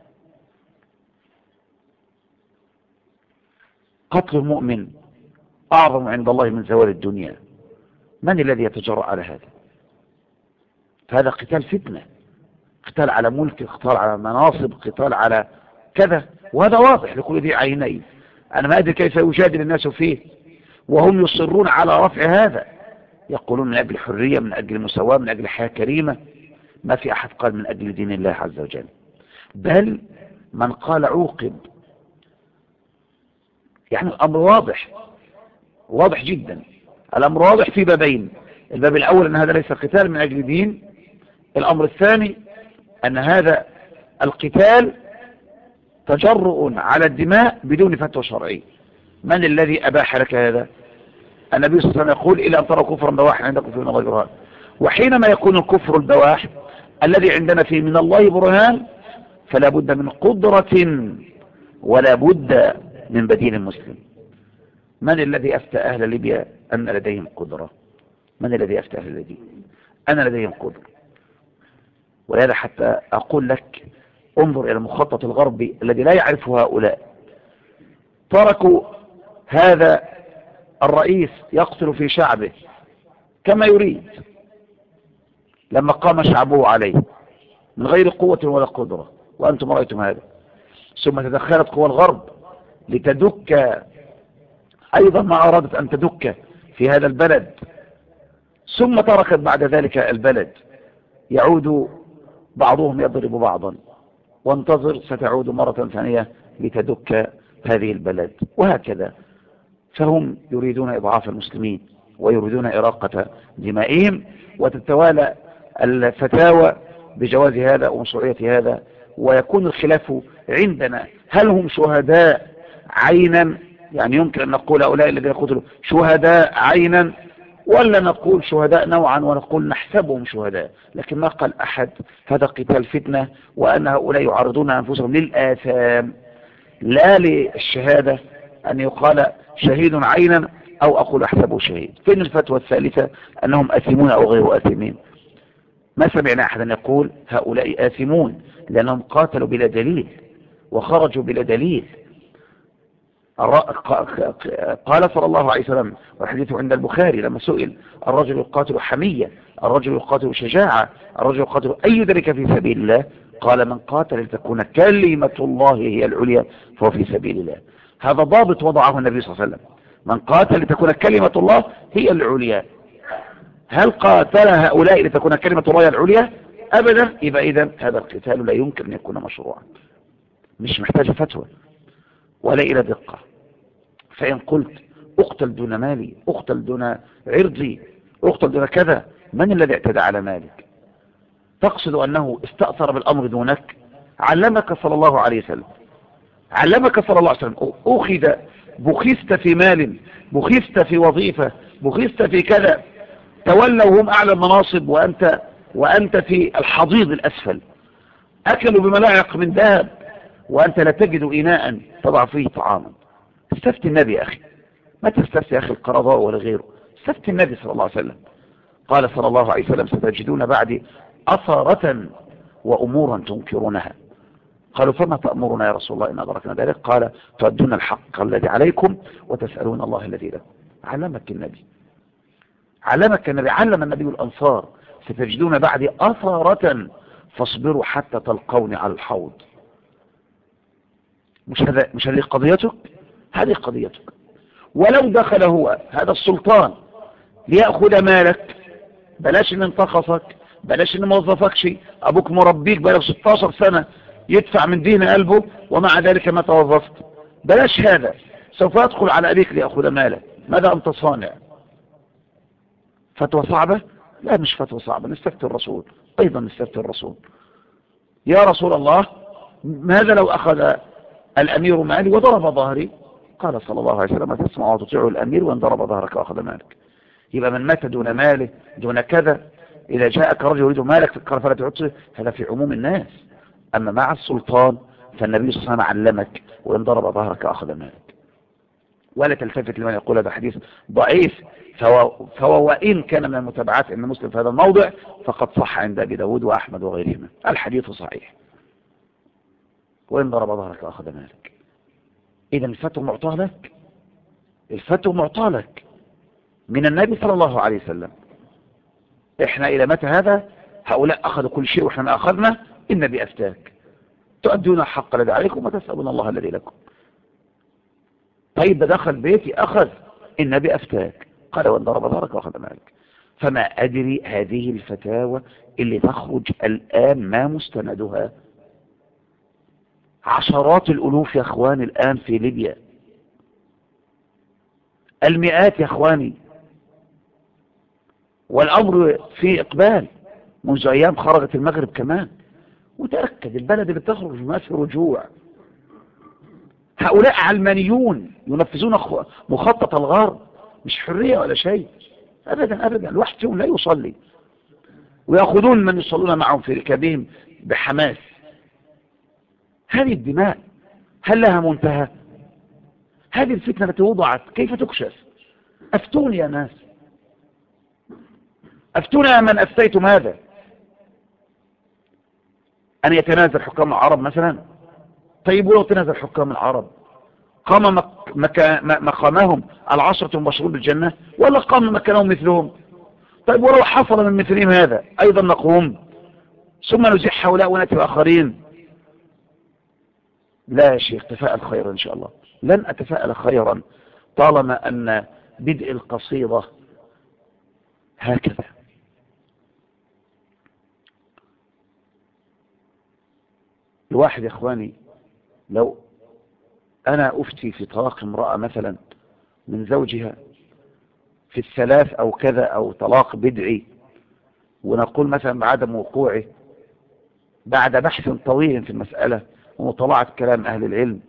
قتل المؤمن أعظم عند الله من زوال الدنيا. من الذي يتجرأ على هذا؟ فهذا قتال فتنة، قتال على ملك، قتال على مناصب، قتال على كذا، وهذا واضح لكل ذي عينين. أنا ما أدري كيف يجادل الناس فيه وهم يصرون على رفع هذا، يقولون من أجل الحرية، من أجل المساواة، من أجل حياة كريمة. ما في أحد قال من أجل دين الله عز وجل، بل من قال عوقب. يعني الأمر واضح، واضح جدا. الأمر واضح في بابين: الباب الأول أن هذا ليس قتال من أجل دين، الأمر الثاني أن هذا القتال تجرؤ على الدماء بدون فتوى شرعي. من الذي أباح لك هذا؟ النبي صلى الله عليه وسلم يقول: إلى أن ترى كفرا بواحا عندكم فيه من الله برهان. وحينما يكون الكفر البواح الذي عندنا فيه من الله برهان فلا بد من قدرة ولا بد من بديل مسلم. من الذي أفتى أهل ليبيا أن لديهم قدرة؟ من الذي أفتى أهل ليبيا أن لديهم قدرة؟ ولهذا حتى أقول لك انظر إلى المخطط الغربي الذي لا يعرفه هؤلاء. تركوا هذا الرئيس يقتل في شعبه كما يريد لما قام شعبه عليه من غير قوة ولا قدرة، وأنتم رأيتم هذا. ثم تدخلت قوى الغرب لتدك أيضا ما أرادت أن تدك في هذا البلد، ثم تركت بعد ذلك البلد. يعود بعضهم يضرب بعضا، وانتظر ستعود مرة ثانية لتدك هذه البلد، وهكذا. فهم يريدون إضعاف المسلمين ويريدون إراقة دمائهم، وتتوالى الفتاوى بجواز هذا ومشروعية هذا، ويكون الخلاف عندنا: هل هم شهداء عينا؟ يعني يمكن أن نقول هؤلاء الذين قتلوا شهداء عينا، ولا نقول شهداء نوعا ونقول نحسبهم شهداء. لكن ما قال أحد هذا قتال فتنة، وأن هؤلاء يعرضون أنفسهم للآثام لا للشهادة، أن يقال شهيد عينا أو أقول أحسبه شهيد. فين الفتوى الثالثة أنهم آثمون أو غير آثمين؟ ما سمعنا أحدا يقول هؤلاء آثمون لأنهم قاتلوا بلا دليل وخرجوا بلا دليل. قال صلى الله عليه وسلم والحديث عند البخاري لما سئل: الرجل يقاتل حمية، الرجل يقاتل شجاعة، الرجل يقاتل أي ذلك في سبيل الله؟ قال: من قاتل لتكون كلمة الله هي العليا فهو في سبيل الله. هذا ضابط وضعه النبي صلى الله عليه وسلم: من قاتل لتكون كلمة الله هي العليا. هل قاتل هؤلاء لتكون كلمة الله هي العليا؟ أبدا. يبقى إذن هذا القتال لا يمكن أن يكون مشروعا، مش محتاج فتوى ولا إلى دقة. فإن قلت اقتل دون مالي، اقتل دون عرضي، اقتل دون كذا، من الذي اعتدى على مالك؟ تقصد أنه استأثر بالأمر دونك؟ علمك صلى الله عليه وسلم، علمك صلى الله عليه وسلم. أخذ بخست في مال، بخست في وظيفة، بخست في كذا، تولوا هم أعلى المناصب وأنت في الحضيض الأسفل. أكلوا بملاعق من ذهب وأنت لا تجد إناء تضع فيه طعاما. استفتي النبي يا أخي، ما تستفتي يا أخي القرضاء ولا غيره، استفتي النبي صلى الله عليه وسلم. قال صلى الله عليه وسلم: ستجدون بعدي أثرة وأمورا تنكرونها. قالوا: فما تأمرنا يا رسول الله إن أدركنا ذلك؟ قال: تؤدون الحق الذي عليكم وتسألون الله الذي لكم. علمك النبي، علمك النبي، علم النبي الأنصار: ستجدون بعدي أثرة فاصبروا حتى تلقوني على الحوض. مش هذه قضيتك؟ هذه قضيتك. ولو دخل هو هذا السلطان ليأخذ مالك، بلاش ان انتقصك، بلاش ان موظفكش، ابوك مربيك بقى 16 سنة يدفع من دين قلبه ومع ذلك ما توظفت، بلاش هذا، سوف يدخل على ابيك ليأخذ مالك. ماذا انت صانع؟ فتوى صعبة؟ لا، مش فتوى صعبة. نستفتي الرسول، ايضا نستفتي الرسول: يا رسول الله ماذا لو أخذ الأمير مالي وضرب ظهري؟ قال صلى الله عليه وسلم تسمع وتطيع الأمير وإن ضرب ظهرك وأخذ مالك. يبقى من مات دون ماله دون كذا، إذا جاءك رجل يريد مالك قال فلا تعطيه، هذا في عموم الناس. أما مع السلطان فالنبي صلى الله عليه وسلم علمك وإن ضرب ظهرك أخذ مالك. ولا تلتفت لمن يقول هذا حديث ضعيف، فهو وإن كان من المتابعات أن مسلم في هذا الموضع فقد صح عند أبي داود وأحمد وغيرهما، الحديث صحيح. وإن ضرب ظهرك أخذ مالك. إذا الفتوى معطاه لك، الفتوى معطاه لك من النبي صلى الله عليه وسلم. إحنا إلى متى هذا؟ هؤلاء أخذوا كل شيء وإحنا ما أخذنا. النبي أفتاك تؤدون الحق الذي عليكم وتسألون الله الذي لكم. طيب دخل بيتي أخذ، النبي أفتاك قال وإن ضرب ظهرك وأخذ مالك. فما أدري هذه الفتاوى اللي تخرج الآن ما مستندها. عشرات الألوف يا أخواني الآن في ليبيا، المئات يا أخواني، والأمر في إقبال. منذ أيام خرجت المغرب كمان، وتأكد البلد اللي بتخرج ما في رجوع. هؤلاء علمانيون ينفذون مخطط الغرب، مش حرية ولا شيء أبدا أبدا. الواحد فيهم لا يصلي ويأخذون من يصلون معهم في ركابهم بحماس. هذه الدماء هل لها منتهى؟ هذه الفتنة التي وضعت كيف تكشف؟ أفتوني يا ناس، أفتوني يا من أفتيتم هذا. أن يتنازل حكام العرب مثلا؟ طيب ولو تنازل حكام العرب قام مقامهم العشرة المبشرون بالجنة ولا قام مكانهم مثلهم؟ طيب ولو حصل من مثلهم هذا أيضا نقوم ثم نزيح هؤلاء ونأتي بآخرين؟ لا يا شيخ، تفاءل خيرا إن شاء الله. لن أتفاءل خيرا طالما أن بدء القصيدة هكذا. الواحد يا إخواني لو أنا أفتي في طلاق امرأة مثلا من زوجها في الثلاث أو كذا أو طلاق بدعي، ونقول مثلا بعدم وقوعه بعد بحث طويل في المسألة ومطالعة كلام أهل العلم،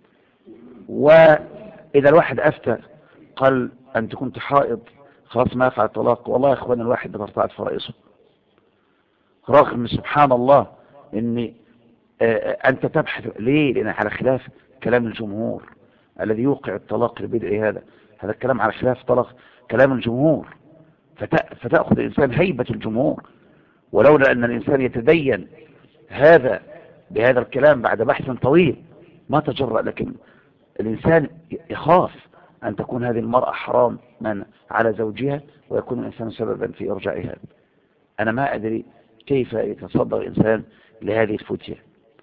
وإذا الواحد أفتى قال أنت كنت حائض خلاص ما يقع الطلاق، والله يا إخوان الواحد بترتعد فرائصه، رغم سبحان الله أن أنت تبحث. ليه؟ لأن على خلاف كلام الجمهور الذي يوقع الطلاق البدعي، هذا الكلام على خلاف طلاق كلام الجمهور، فتأخذ الإنسان هيبة الجمهور. ولولا أن الإنسان يتدين بهذا الكلام بعد بحث طويل ما تجرأ. لكن الإنسان يخاف أن تكون هذه المرأة حرام على زوجها ويكون الإنسان سببا في إرجاعها. أنا ما أدري كيف يتصدر الإنسان لهذه الفتية،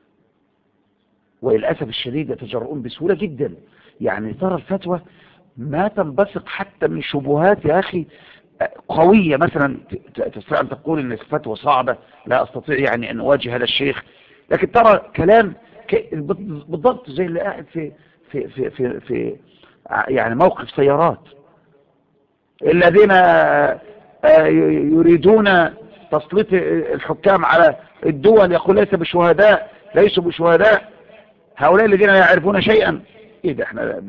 وللأسف الشديد يتجرؤون بسهولة جدا. يعني ترى الفتوى ما تنبثق حتى من شبهات يا أخي قوية. مثلا تستطيع أن تقول أن الفتوى صعبة لا أستطيع يعني أن أواجه هذا الشيخ، لكن ترى كلام بالضبط زي اللي قاعد في يعني موقف سيارات. الذين يريدون تسليط الحكام على الدول يقول ليس بشهداء، ليسوا بشهداء، هؤلاء الذين لا يعرفون شيئا. ايه ده؟ احنا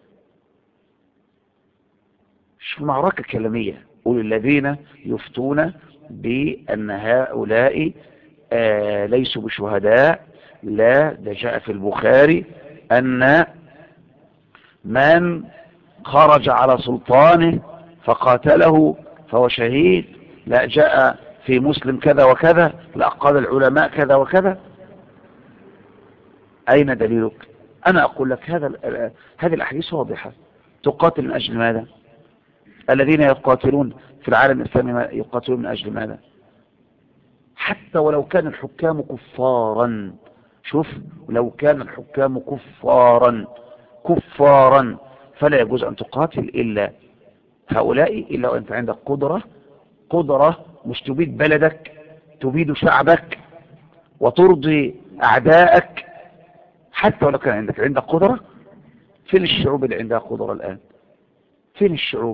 مش معركة كلامية. قول الذين يفتون بأن هؤلاء ليسوا بشهداء. لا، ده جاء في البخاري أن من خرج على سلطانه فقاتله فهو شهيد. لا، جاء في مسلم كذا وكذا. لا، قال العلماء كذا وكذا. أين دليلك؟ أنا أقول لك هذه الأحاديث واضحة. تقاتل من أجل ماذا؟ الذين يقاتلون في العالم الإسلامي يقاتلون من أجل ماذا؟ حتى ولو كان الحكام كفارا، شوف، لو كان الحكام كفارا فلا يجوز أن تقاتل إلا هؤلاء، إلا وأنت عندك قدرة مش تبيد بلدك، تبيد شعبك وترضي أعدائك. حتى ولو كان عندك قدرة. فين الشعوب اللي عندها قدرة الآن؟ فين الشعوب؟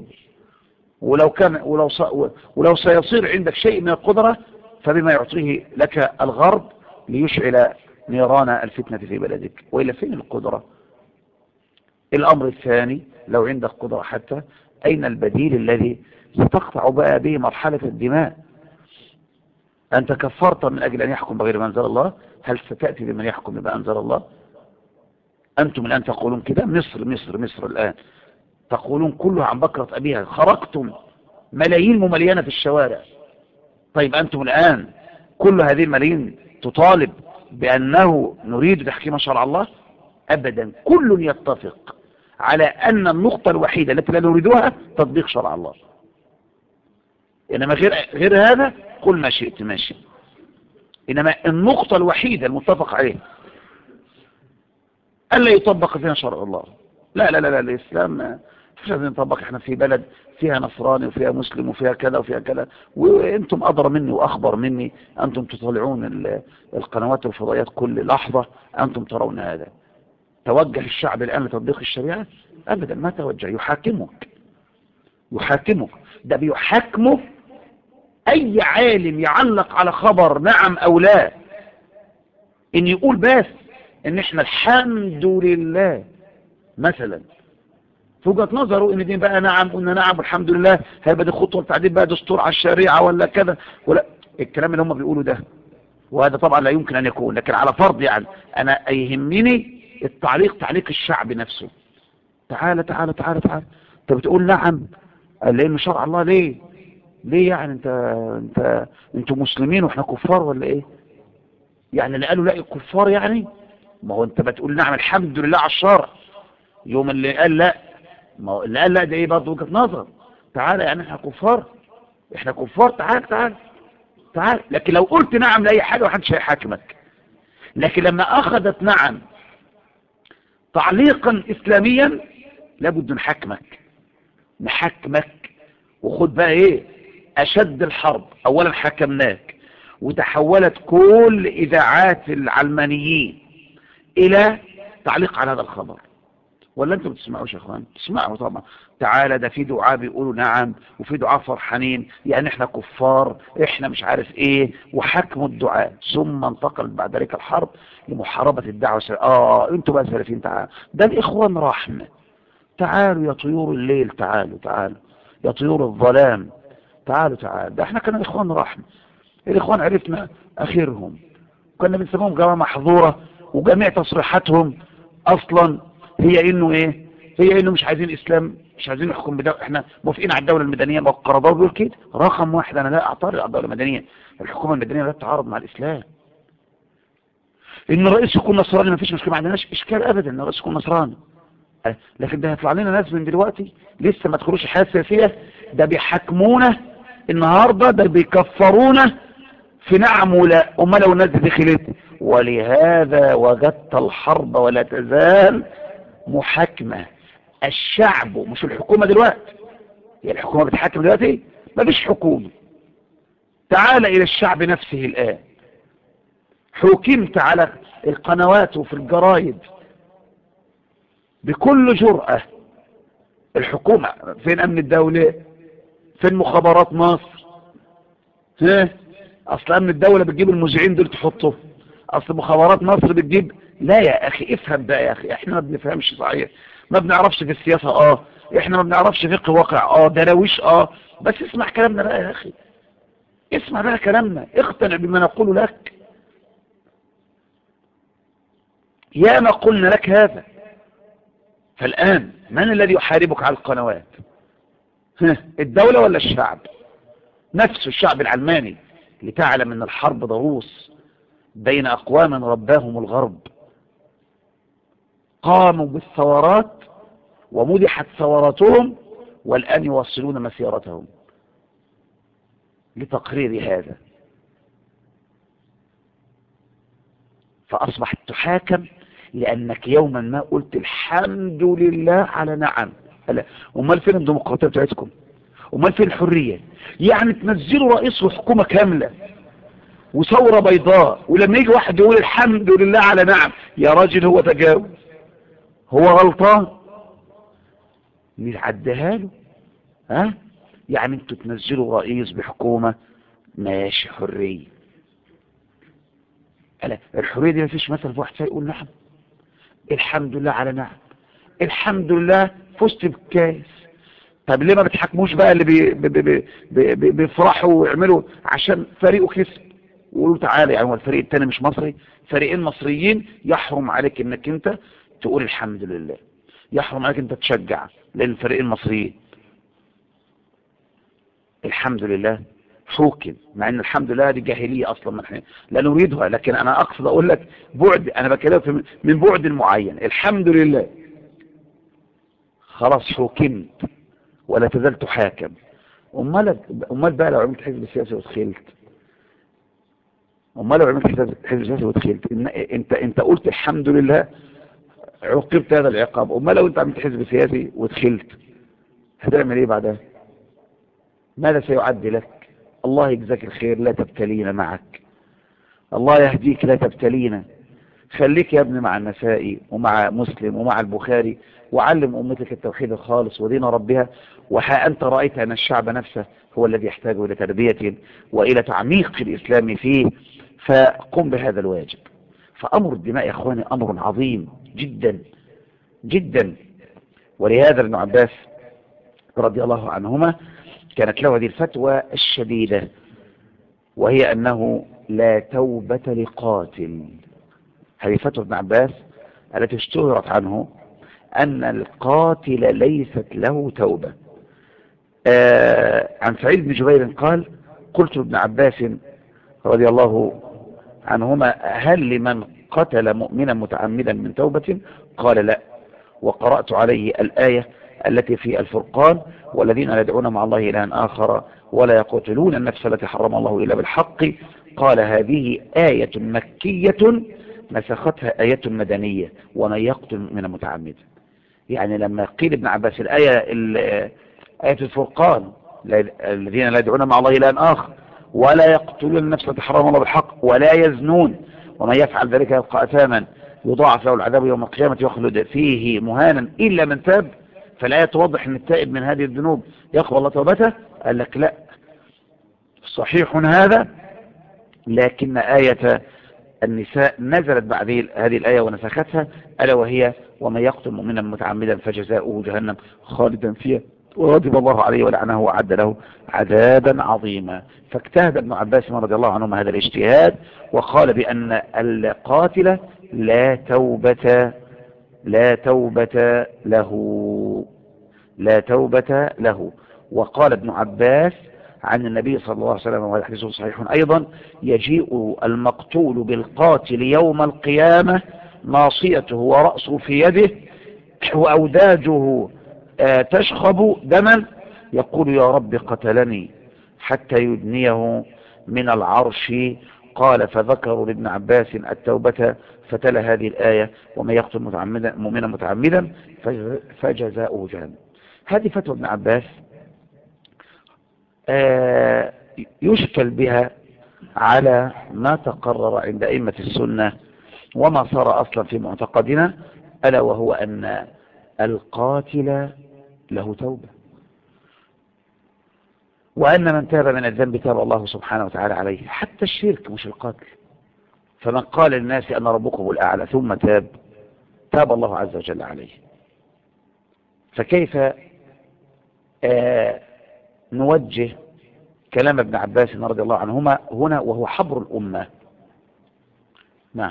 ولو سيصير عندك شيء من القدرة فبما يعطيه لك الغرب ليشعل نيران الفتنة في بلدك، وإلا فين القدرة؟ الأمر الثاني، لو عندك قدرة حتى، أين البديل الذي ستقطع بقى به مرحلة الدماء؟ أنت كفرت من أجل أن يحكم بغير ما أنزل الله، هل ستأتي بمن يحكم بما أنزل الله؟ أنتم الآن تقولون كده، مصر الآن تقولون كلها عن بكرة أبيها، خرجتم ملايين ممليانة في الشوارع. طيب أنتم الآن كل هذه الملايين تطالب بأنه نريد تحكيم شرع الله؟ أبدا، كل يتفق على أن النقطة الوحيدة التي لا نريدها تطبيق شرع الله. إنما غير هذا قل ما شئت ماشي. إنما النقطة الوحيدة المتفق عليها ألا يطبق فيها شرع الله. لا لا لا, لا الإسلام مش لازم يطبق. احنا في بلد فيها نصراني وفيها مسلم وفيها كذا وفيها كذا، وانتم أدرى مني وأخبر مني، أنتم تطالعون القنوات والفضائيات كل لحظة، أنتم ترون هذا. توجه الشعب الآن لتطبيق الشريعة؟ أبدا ما توجه، يحاكمك. ده بيحاكمه أي عالم يعلق على خبر نعم أو لا، إن يقول بس إن إحنا الحمد لله مثلا، في وجهة نظره إن دي بقى نعم، قلنا نعم والحمد لله، هيبقى دي خطوة لتعديل بقى دستور على الشريعة ولا كذا ولا الكلام اللي هم بيقولوا ده. وهذا طبعا لا يمكن أن يكون، لكن على فرض يعني أنا يهمني تعليق الشعب نفسه. تعالى تعالى تعالى تعالى، أنت بتقول نعم لأن شرع الله، ليه يعني انتوا مسلمين واحنا كفار ولا ايه؟ يعني اللي قالوا لا الكفار يعني، ما هو انت بتقول نعم الحمد لله على الشرع، يوم اللي قال لا، ما هو اللي قال لا ده ايه برضه وجهة نظر. تعالى يعني احنا كفار، تعال. لكن لو قلت نعم لاي حاجه محدش هيحاكمك. لكن لما اخذت نعم تعليقا اسلاميا لابد نحاكمك. وخد بقى ايه اشد الحرب، اولا حكمناك وتحولت كل اذاعات العلمانيين الى تعليق على هذا الخبر. ولا انتم بتسمعوش يا اخوان؟ تسمعوا طبعا. تعالى ده في دعاء بيقولوا نعم، وفي دعاء فرحانين يعني احنا كفار، احنا مش عارف ايه، وحكموا الدعاء. ثم انتقلت بعد ذلك الحرب لمحاربة الدعوة. انتوا بقى سلفين، تعالوا ده الاخوان رحمة. تعالوا يا طيور الليل، تعالوا يا طيور الظلام، تعالوا ده احنا كنا اخوان رحمة. الاخوان عرفنا اخرهم، كنا بنسموهم جماعة محظورة، وجميع تصريحاتهم اصلا هي انه مش عايزين اسلام، مش عايزين نحكم احنا موافقين على الدولة المدنية. ما القرضاوي بيقول كده رقم واحد، انا لا اعترض على الدولة المدنية، الحكومة المدنية لا تتعارض مع الاسلام. ان الرئيس يكون نصراني ما فيش مشكلة، ما عندناش اشكال ابدا ان الرئيس يكون نصراني. لكن ده هيطلع لنا ناس من دلوقتي لسه ما تدخلوش الحياة السياسية، ده بيحكمونا النهاردة، ده بيكفرونا في نعم ولا. امال لو الناس دخلت؟ ولهذا وجدت الحرب ولا تزال محاكمة. الشعب مش الحكومة دلوقتي، هي الحكومة بتحاكم دلوقتي؟ ما فيش حكومة. تعال الى الشعب نفسه الان، حكمت على القنوات وفي الجرايد بكل جرأة. الحكومة فين؟ امن الدولة؟ فين مخابرات مصر؟ اصل امن الدولة بتجيب المذيعين دول تحطه، اصل مخابرات مصر بتجيب. لا يا اخي افهم بقى يا اخي، احنا ما بنفهمش صحيح، ما بنعرفش في السياسة، احنا ما بنعرفش فقه واقع، دراويش، بس اسمع كلامنا بقى يا اخي، اسمع بقى كلامنا، اقتنع بما نقول لك. يا ما قلنا لك هذا. فالآن من الذي يحاربك على القنوات؟ الدولة ولا الشعب نفسه؟ الشعب العلماني، لتعلم ان الحرب ضروس بين اقوام رباهم الغرب، قاموا بالثورات ومدحت ثوراتهم، والآن يواصلون مسيرتهم لتقرير هذا. فأصبحت تحاكم لأنك يوما ما قلت الحمد لله على نعم. امال فين الديمقراطية بتاعتكم؟ امال فين الحرية؟ يعني تنزلوا رئيس وحكومة كاملة وثورة بيضاء، ولما يجي واحد يقول الحمد لله على نعم، يا راجل هو تجاوز، هو غلطان، نعديها له. يعني انتوا تنزلوا رئيس بحكومة، ماشي حرية. الحرية دي مفيش مثل في واحد يقول نعم الحمد لله على نعم، الحمد لله فزت بكاس. طب ليه ما بتحكموش بقى اللي بيفرحوا ويعملوا عشان فريقه كسب، ويقولوا تعالى يعني هو الفريق التاني مش مصري، فريقين مصريين، يحرم عليك انك انت تقول الحمد لله، يحرم عليك انت تشجع للفريقين المصريين. الحمد لله حوكم، مع ان الحمد لله دي جاهلية اصلا من حين لا نريدها، لكن انا اقصد اقول لك بعد، انا بكلمك من بعد معين. الحمد لله خلاص حوكمت ولا تزال تحاكم. امال بقى لو عملت حزب سياسي ودخلت، امال لو عملت حزب سياسي ودخلت انت قلت الحمد لله عوقبت هذا العقاب. امال لو انت عملت حزب سياسي ودخلت هتعمل ايه بعدها؟ ماذا سيعد لك؟ الله يجزاك الخير، لا تبتلينا معك، الله يهديك لا تبتلينا. خليك يا ابني مع النسائي ومع مسلم ومع البخاري، وعلم أمتك التوحيد الخالص ودين ربها. وها أنت رأيت أن الشعب نفسه هو الذي يحتاج إلى تربية وإلى تعميق الإسلام فيه، فقم بهذا الواجب. فأمر الدماء يا أخواني أمر عظيم جدا جدا. ولهذا ابن عباس رضي الله عنهما كانت له هذه الفتوى الشديدة، وهي أنه لا توبة لقاتل. هذه فتوى ابن عباس التي اشتهرت عنه أن القاتل ليست له توبة. عن سعيد بن جبير قال: قلت لابن عباس رضي الله عنهما: هل لمن قتل مؤمنا متعمدا من توبة؟ قال: لا. وقرأت عليه الآية التي في الفرقان: والذين لا يدعون مع الله إلها آخر ولا يقتلون النفس التي حرم الله إلا بالحق. قال: هذه آية مكية نسختها آية مدنية: ومن يقتل مؤمنا متعمدا. يعني لما قيل ابن عباس آية الفرقان: الذين لا يدعون مع الله إلها آخر ولا يقتلون النفس التي حرم الله بالحق ولا يزنون ومن يفعل ذلك يلقى أثاما يضاعف له العذاب يوم القيامة يخلد فيه مهانا إلا من تاب. فالآية توضح أن التائب من هذه الذنوب يقبل الله توبته. قال لك لا، صحيح هذا، لكن آية النساء نزلت بعد هذه الآية ونسختها، ألا وهي: ومن يقتل مؤمنا متعمدا فجزاؤه جهنم خالدا فيها وغضب الله عليه ولعنه وأعد له عذابا عظيما. فاجتهد ابن عباس رضي الله عنهما هذا الاجتهاد، وقال بأن القاتل لا توبة له، لا توبة له. وقال ابن عباس عن النبي صلى الله عليه وسلم، وهذا حديث صحيح أيضا: يجيء المقتول بالقاتل يوم القيامة ناصيته ورأسه في يده وأوداجه تشخب دما، يقول: يا رب قتلني، حتى يدنيه من العرش. قال: فذكروا لابن عباس التوبة فتلا هذه الآية: ومن يقتل مؤمنا متعمدا فجزاؤه جهنم. هذه فتوى ابن عباس يشكل بها على ما تقرر عند أئمة السنة وما صار أصلا في معتقدنا، ألا وهو أن القاتل له توبة، وأن من تاب من الذنب تاب الله سبحانه وتعالى عليه، حتى الشرك مش القتل. فمن قال للناس أن ربكم الأعلى ثم تاب الله عز وجل عليه. فكيف نوجه كلام ابن عباس رضي الله عنهما هنا وهو حبر الأمة؟ نعم.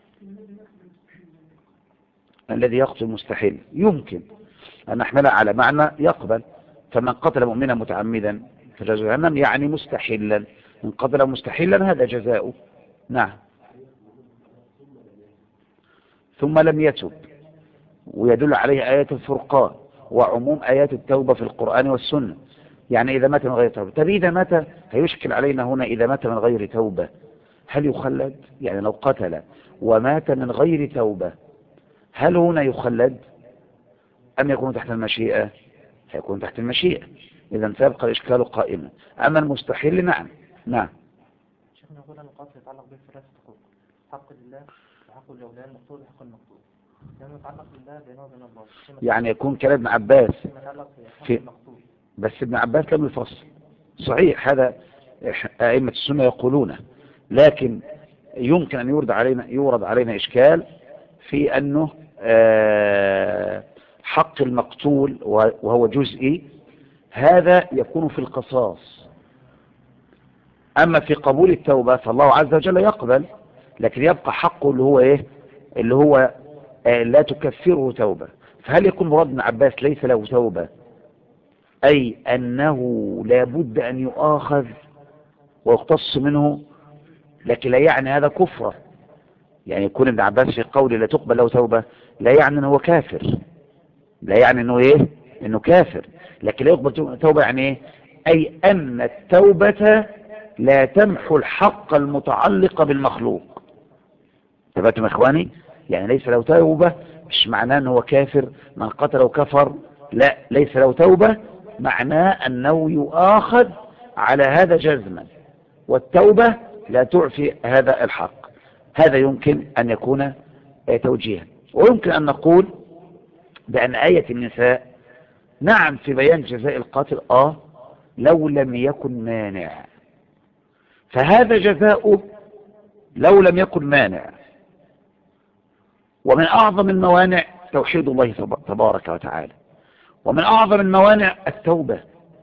الذي يقتل مستحيل يمكن أن نحملها على معنى يقبل: فمن قتل مؤمنا متعمدا فجزاؤه جهنم، يعني مستحلا. من قتل مستحلا هذا جزاؤه. نعم. ثم لم يتب، ويدل عليه آيات الفرقان وعموم آيات التوبة في القرآن والسنة. يعني إذا مات من غير توبة. طب إذا مات، هيشكل علينا هنا: إذا مات من غير توبة هل يخلد؟ يعني لو قتل ومات من غير توبة هل هنا يخلد أم يكون تحت المشيئة؟ هيكون تحت المشيئة، إذا سيبقى الإشكال قائما. أما المستحيل نعم. شيخنا يقول أن القتل يتعلق به ثلاثة حقوق: حق لله وحق الأولاد المقتول وحق المقتول. لأنه يتعلق بالله بينه وبين الله. يعني يكون كلام ابن عباس في المقتول. بس ابن عباس لم يفصل. صحيح هذا أئمة السنة يقولونه، لكن يمكن أن يورد علينا إشكال في أنه حق المقتول وهو جزئي هذا يكون في القصاص. أما في قبول التوبة فالله عز وجل يقبل، لكن يبقى حقه اللي هو إيه؟ اللي هو لا تكفره توبة. فهل يكون مراد ابن عباس ليس له توبة أي أنه لا بد أن يؤاخذ ويقتص منه، لكن لا يعني هذا كفرة؟ يعني يكون ابن عباس في قوله لا تقبل له توبة لا يعني أنه هو كافر، لا يعني أنه إيه؟ أنه كافر. لكن لا يقبل توبة يعني إيه؟ أي أن التوبة لا تمحو الحق المتعلق بالمخلوق. تبعتم يا إخواني؟ يعني ليس له توبة مش معناه أنه هو كافر، من قتله كفر، لا، ليس له توبة معناه أنه يؤاخذ على هذا جزما، والتوبة لا تعفي هذا الحق. هذا يمكن أن يكون توجيها. ويمكن أن نقول بأن آية النساء نعم في بيان جزاء القاتل لو لم يكن مانع، فهذا جزاؤه لو لم يكن مانع. ومن أعظم الموانع توحيد الله تبارك وتعالى، ومن أعظم الموانع التوبة،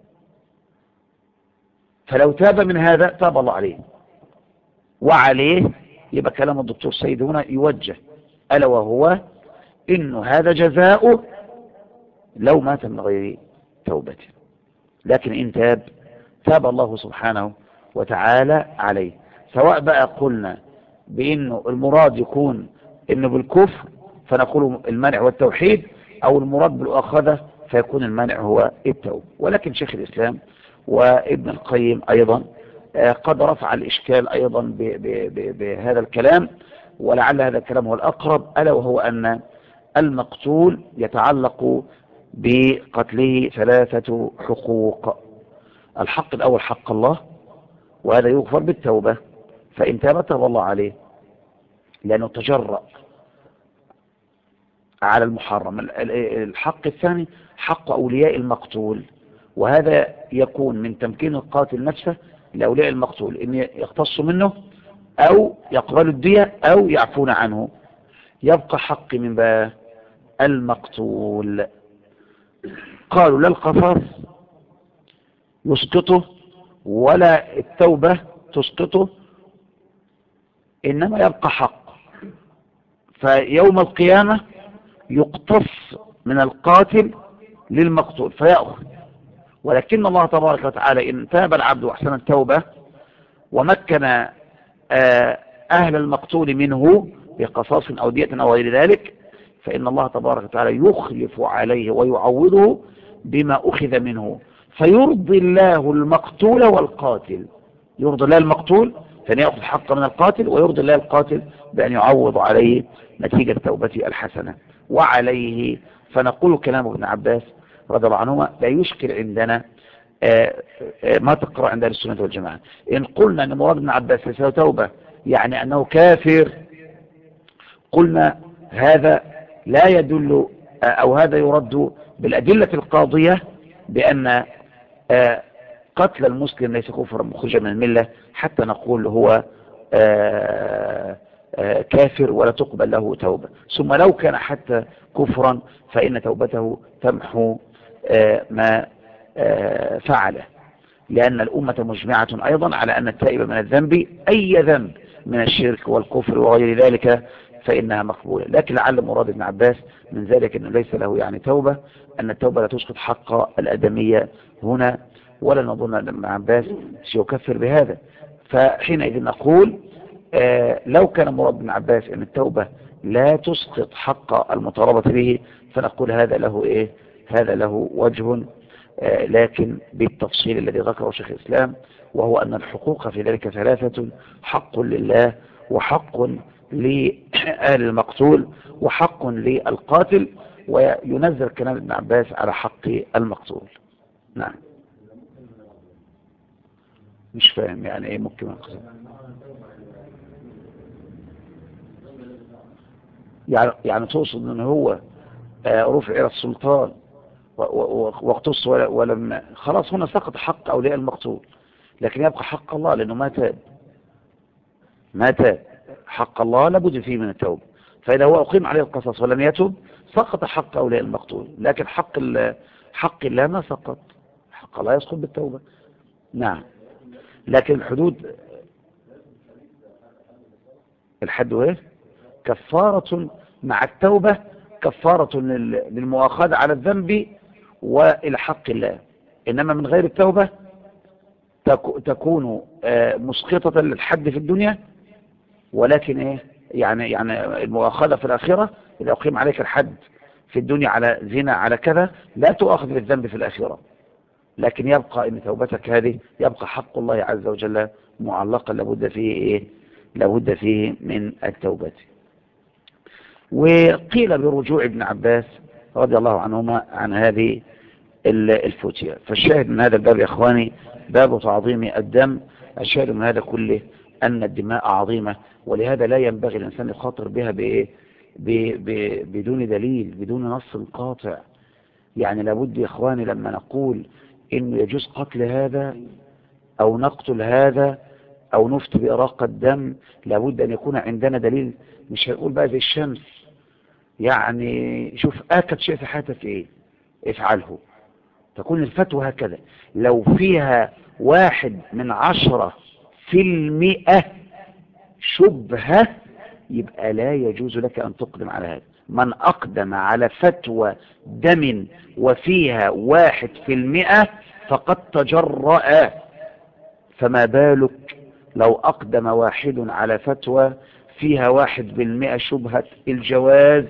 فلو تاب من هذا تاب الله عليه. وعليه يبقى كلام الدكتور سيد هنا يوجه، ألا وهو إنه هذا جزاؤه لو مات من غير توبة، لكن إن تاب الله سبحانه وتعالى عليه. سواء بقى قلنا بإنه المراد يكون إنه بالكفر فنقول المانع والتوحيد، أو المراد بالمؤاخذة فيكون المانع هو التوبة. ولكن شيخ الإسلام وابن القيم أيضا قد رفع الإشكال أيضا بهذا الكلام، ولعل هذا الكلام هو الأقرب، ألا وهو أن المقتول يتعلق بقتله 3 حقوق. الحق الأول حق الله، وهذا يغفر بالتوبة، فإن تاب الله عليه لأنه تجرأ على المحرم. الحق الثاني حق أولياء المقتول، وهذا يكون من تمكين القاتل نفسه لأولياء المقتول إن يقتصوا منه أو يقبلوا الدية أو يعفون عنه. يبقى حق من بقى المقتول. قالوا لا القصاص يسقطه ولا التوبة تسقطه، إنما يبقى حق. فيوم القيامة يقتص من القاتل للمقتول فيأخذ. ولكن الله تبارك وتعالى إن تاب العبد وأحسن التوبة ومكن أهل المقتول منه بقصاص أو دية أو غير ذلك، فإن الله تبارك وتعالى يخلف عليه ويعوضه بما أخذ منه، فيرضي الله المقتول والقاتل. يرضي الله المقتول فأن يأخذ حقا من القاتل، ويرضي الله القاتل بأن يعوض عليه نتيجة توبته الحسنة. وعليه فنقول كلام ابن عباس رضي الله عنهما لا يشكل عندنا ما تقرأ عند أهل السنة والجماعة. إن قلنا أن مراد ابن عباس ليس له توبة يعني أنه كافر، قلنا هذا لا يدل أو هذا يرد بالأدلة القاضية بأن قتل المسلم ليس كفرا مخرجا من الملة حتى نقول هو كافر ولا تقبل له توبة. ثم لو كان حتى كفرا فإن توبته تمحو ما فعله، لأن الأمة مجمعة أيضا على أن التائب من الذنب أي ذنب من الشرك والكفر وغير ذلك فإنها مقبولة. لكن لعل مراد ابن عباس من ذلك أنه ليس له يعني توبة، أن التوبة لا تسقط حق الأدمية هنا، ولا نظن أن ابن عباس سيكفر بهذا. فحينئذ نقول لو كان مراد ابن عباس أن التوبة لا تسقط حق المطالبة به فنقول هذا له إيه؟ هذا له وجه، لكن بالتفصيل الذي ذكره شيخ الإسلام، وهو أن الحقوق في ذلك 3: حق لله، وحق لأهل المقتول، وحق للقاتل. وينزل كلام ابن عباس على حق المقتول. نعم. مش فاهم يعني ايه ممكن انقسم؟ يعني تقصد ان هو رفع الى السلطان واقتص ولم خلاص هنا سقط حق اولياء المقتول، لكن يبقى حق الله لانه ما تاب. حق الله لابد فيه من التوبة. فإذا هو أقيم عليه القصص ولم يتب سقط حق أولياء المقتول، لكن حق الله ما سقط، حق الله يسقط بالتوبة. نعم، لكن الحدود الحد ايه؟ كفارة مع التوبة، كفارة للمؤاخذة على الذنب وإلى حق الله. إنما من غير التوبة تكون مسقطة للحد في الدنيا، ولكن ايه يعني المؤاخذة في الآخرة. إذا أقيم عليك الحد في الدنيا على زنا على كذا لا تؤاخذ بالذنب في الآخرة، لكن يبقى ان توبتك هذه يبقى حق الله عز وجل معلقا، لابد فيه ايه؟ لابد فيه من التوبة. وقيل برجوع ابن عباس رضي الله عنهما عن هذه الفتية. فالشاهد من هذا الباب يا اخواني باب تعظيم الدم. الشاهد من هذا كله ان الدماء عظيمة، ولهذا لا ينبغي الانسان يخاطر بها بايه؟ بدون دليل، بدون نص قاطع. يعني لابد يا اخواني لما نقول انه يجوز قتل هذا او نقتل هذا او نفتي بإراقة الدم، لابد ان يكون عندنا دليل. مش هنقول بقى زي الشمس يعني شوف اكد شيء في حياتك ايه افعله. تكون الفتوى هكذا. لو فيها 1% شبهة يبقى لا يجوز لك ان تقدم على هذا. من اقدم على فتوى دم وفيها 1% فقد تجرأ، فما بالك لو أقدم واحد على فتوى فيها 1% شبهة الجواز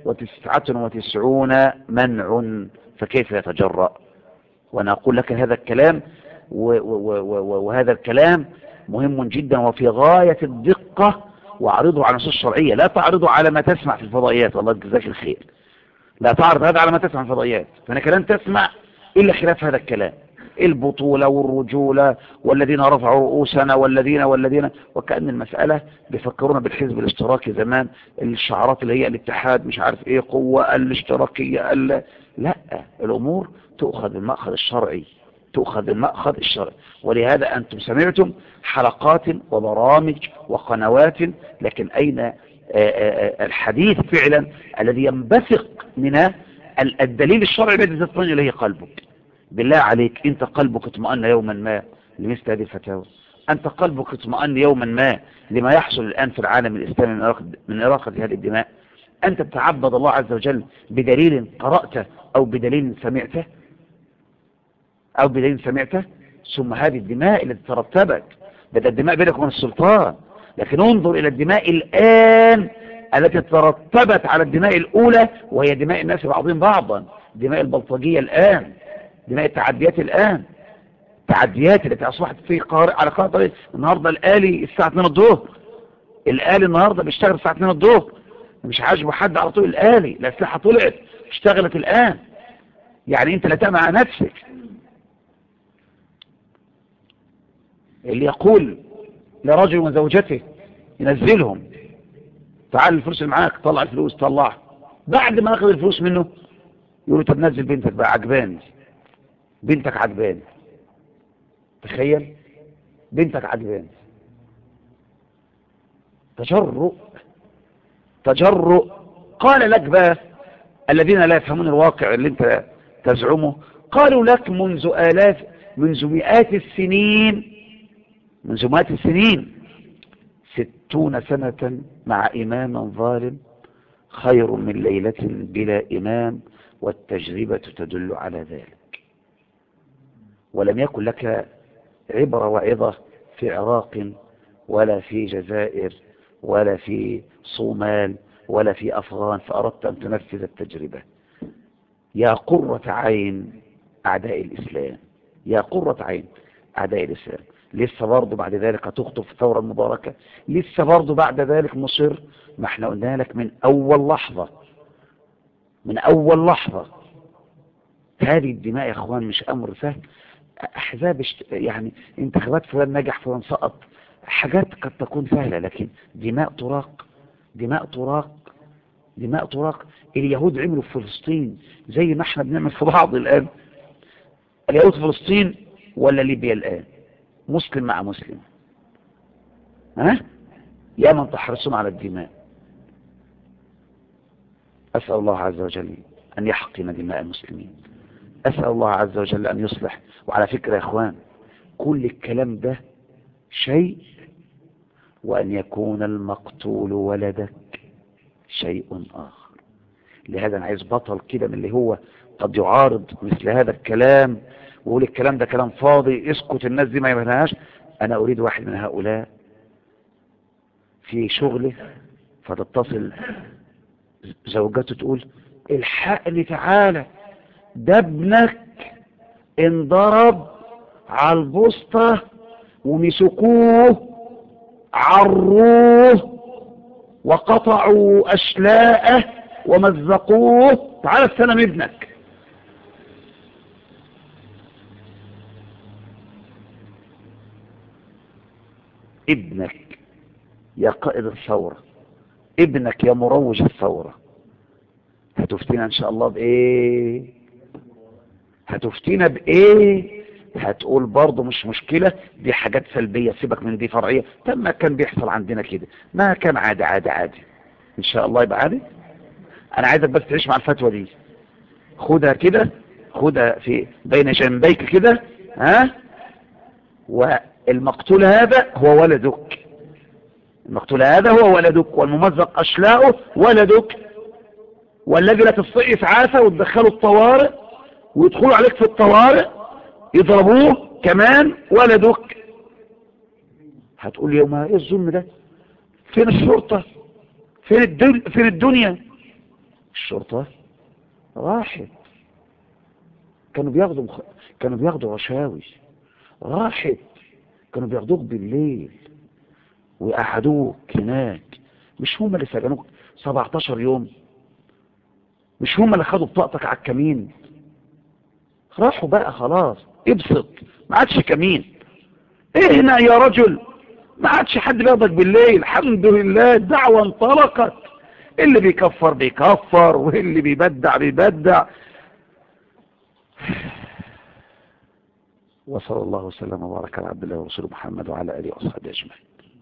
و99 منع، فكيف يتجرأ؟ وأنا أقول لك هذا الكلام وهذا الكلام مهم جدا وفي غاية الدقة، واعرضه على نصوص شرعية، لا تعرضه على ما تسمع في الفضائيات. والله جزاك الخير، لا تعرض هذا على ما تسمع في الفضائيات، فانك لن تسمع الا خلاف هذا الكلام: البطولة والرجولة والذين رفعوا رؤوسنا والذين وكأن المسألة بيفكرونا بالحزب الاشتراكي زمان، الشعارات اللي هي الاتحاد مش عارف ايه قوة الاشتراكية لا، الامور تؤخذ بالمأخذ الشرعي، تؤخذ بالمأخذ الشرعي. ولهذا انتم سمعتم حلقات وبرامج وقنوات، لكن اين الحديث فعلا الذي ينبثق من الدليل الشرعي الذي تطمئن اليه قلبك؟ بالله عليك، انت قلبك اطمئن يوما ما لمثل هذه الفتاوى؟ انت قلبك اطمئن يوما ما لما يحصل الان في العالم الاسلامي من اراقة هذه الدماء؟ انت تتعبد الله عز وجل بدليل قرأته او بدليل سمعته ثم هذه الدماء التي ترتبت بدأ الدماء بينك وبين السلطان. لكن انظر الى الدماء الان التي ترتبت على الدماء الاولى، وهي دماء الناس بعضهم بعضا، دماء البلطجية الان، دماء التعديات الان، التعديات التي اصبحت في على قناة النهارده الآلي الساعة 2 الظهر. الآلي النهارده بيشتغل الساعة 2 الظهر، مش عاجبه حد على طول الآلي، الأسلحة طلعت اشتغلت الآن. يعني انت لا تأمع نفسك. اللي يقول لرجل وزوجته ينزلهم: تعال الفلوس اللي معاك، طلع الفلوس، طلعها. بعد ما اخذ الفلوس منه يقول: طب نزل بنتك بقى، عجباني بنتك، عجباني. تخيل، بنتك عجباني. تجرؤ. قال لك بقى الذين لا يفهمون الواقع اللي انت تزعمه، قالوا لك منذ مئات السنين 60 سنة مع إمام ظالم خير من ليلة بلا إمام، والتجربة تدل على ذلك. ولم يكن لك عبرة وعظة في عراق ولا في جزائر ولا في صومال ولا في أفغان، فأردت أن تنفذ التجربة. يا قرة عين أعداء الإسلام، يا قرة عين أعداء الإسلام. لسه برضه بعد ذلك هتخطف الثورة المباركة، لسه برضه بعد ذلك مصر. ما احنا قلنا لك من أول لحظة هذه الدماء يا اخوان مش أمر سهل. أحزاب يعني انتخابات فلان نجح فلان سقط، حاجات قد تكون سهلة، لكن دماء تراق. اليهود عملوا في فلسطين زي ما احنا بنعمل في بعض الآن. اليهود في فلسطين ولا ليبيا الآن، مسلم مع مسلم، يا من تحرصون على الدماء. أسأل الله عز وجل أن يحقن دماء المسلمين، أسأل الله عز وجل أن يصلح. وعلى فكرة يا إخوان، كل الكلام ده شيء، وأن يكون المقتول ولدك شيء آخر. لهذا أنا عايز بطل كده من اللي هو قد يعارض مثل هذا الكلام ويقول الكلام ده كلام فاضي، اسكت الناس دي ما يفهمهاش. أنا أريد واحد من هؤلاء في شغله فتتصل زوجته تقول الحقني تعالى، ده ابنك انضرب على البسطة ومسكوه عروه وقطعوا أشلاءه ومزقوه، تعالى استلم ابنك. ابنك يا قائد الثورة، ابنك يا مروج الثورة، هتفتينا ان شاء الله بايه؟ هتفتينا بايه؟ هتقول برضه مش مشكلة، دي حاجات سلبية، سيبك من دي فرعية. طب ما كان بيحصل عندنا كده، ما كان عادي عادي عادي، ان شاء الله يبقى عادي. انا عايزك بس تعيش مع الفتوى دي، خدها كده، خدها في بين جنبيك كده، ها. والمقتول هذا هو ولدك، المقتول هذا هو ولدك، والممزق أشلاؤه ولدك، والذي لا تستطيع إسعافه وتدخله الطوارئ ويدخلوا عليك في الطوارئ يضربوه كمان ولدك. هتقول لي ما ايه الظلم ده؟ فين الشرطة؟ فين الدنيا؟ الشرطة راحت، كانوا بياخدوا رشاوي، راحت، كانوا بياخدوك بالليل ويقعدوك هناك. مش هم اللي سجنوك 17 يوم؟ مش هم اللي خدوا بطاقتك على الكمين؟ راحوا بقى خلاص، ابسط، ما عادش كمين. ايه هنا يا رجل؟ ما عادش حد بياخدك بالليل، الحمد لله الدعوة انطلقت، اللي بيكفر بيكفر واللي بيبدع بيبدع. وصلى الله وسلم وبارك على عبد الله ورسوله محمد وعلى اله وصحبه اجمعين.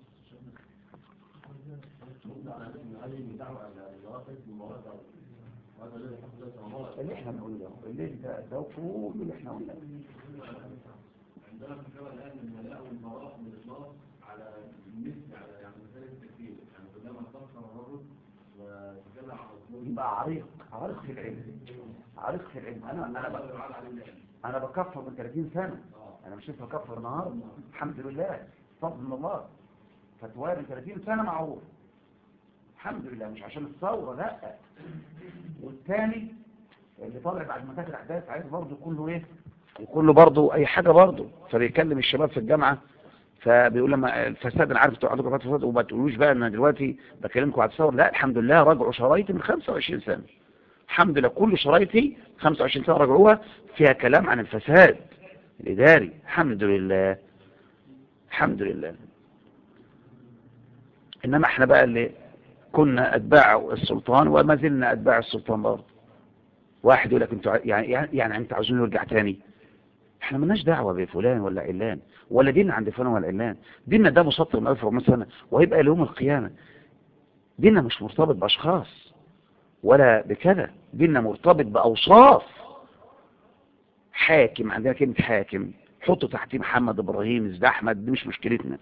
اللي احنا بنقوله اللي ده كله اللي احنا قلناه. عندنا مشكله الان ان نلاقوا المراحل من الاطلاق على النسبه، على يعني مسائل التكفير، يعني كلما تفكر الرجل وتكلم عن الرسول يبقى عريق في العلم، عريق في العلم. انا بكفر من 30 سنه، انا مش لسه بكفر النهارده، الحمد لله فضل من الله. فتوى من 30 سنه معروف الحمد لله، مش عشان الثوره لا. والثاني اللي طالع بعد ما تاخد الاحداث عايز برضه كله ايه، يقول له برضه اي حاجه برضه. فبيكلم الشباب في الجامعه فبيقول لما الفساد، انا عارف انتوا عندكم فساد وما تقولوش بقى ان دلوقتي بكلمكم على الثوره، لا الحمد لله راجعوا شرايطي من 25 سنه، الحمد لله كل شرايطي 25 سنه راجعوها فيها كلام عن الفساد الاداري، الحمد لله الحمد لله. انما احنا بقى اللي كنا اتباع السلطان وما زلنا اتباع السلطان برضه. واحد يقول لك انتوا يعني انتوا عاوزين نرجع تاني؟ احنا مالناش دعوه بفلان ولا علان، ولا دين عند فلان ولا علان. ديننا ده مسطر من 1400 سنه وهيبقى ليوم القيامه. ديننا مش مرتبط باشخاص ولا بكذا، ديننا مرتبط باوصاف. حاكم، عندنا كلمه حاكم، حطوا تحتيه محمد ابراهيم زد احمد، دي مش مشكلتنا.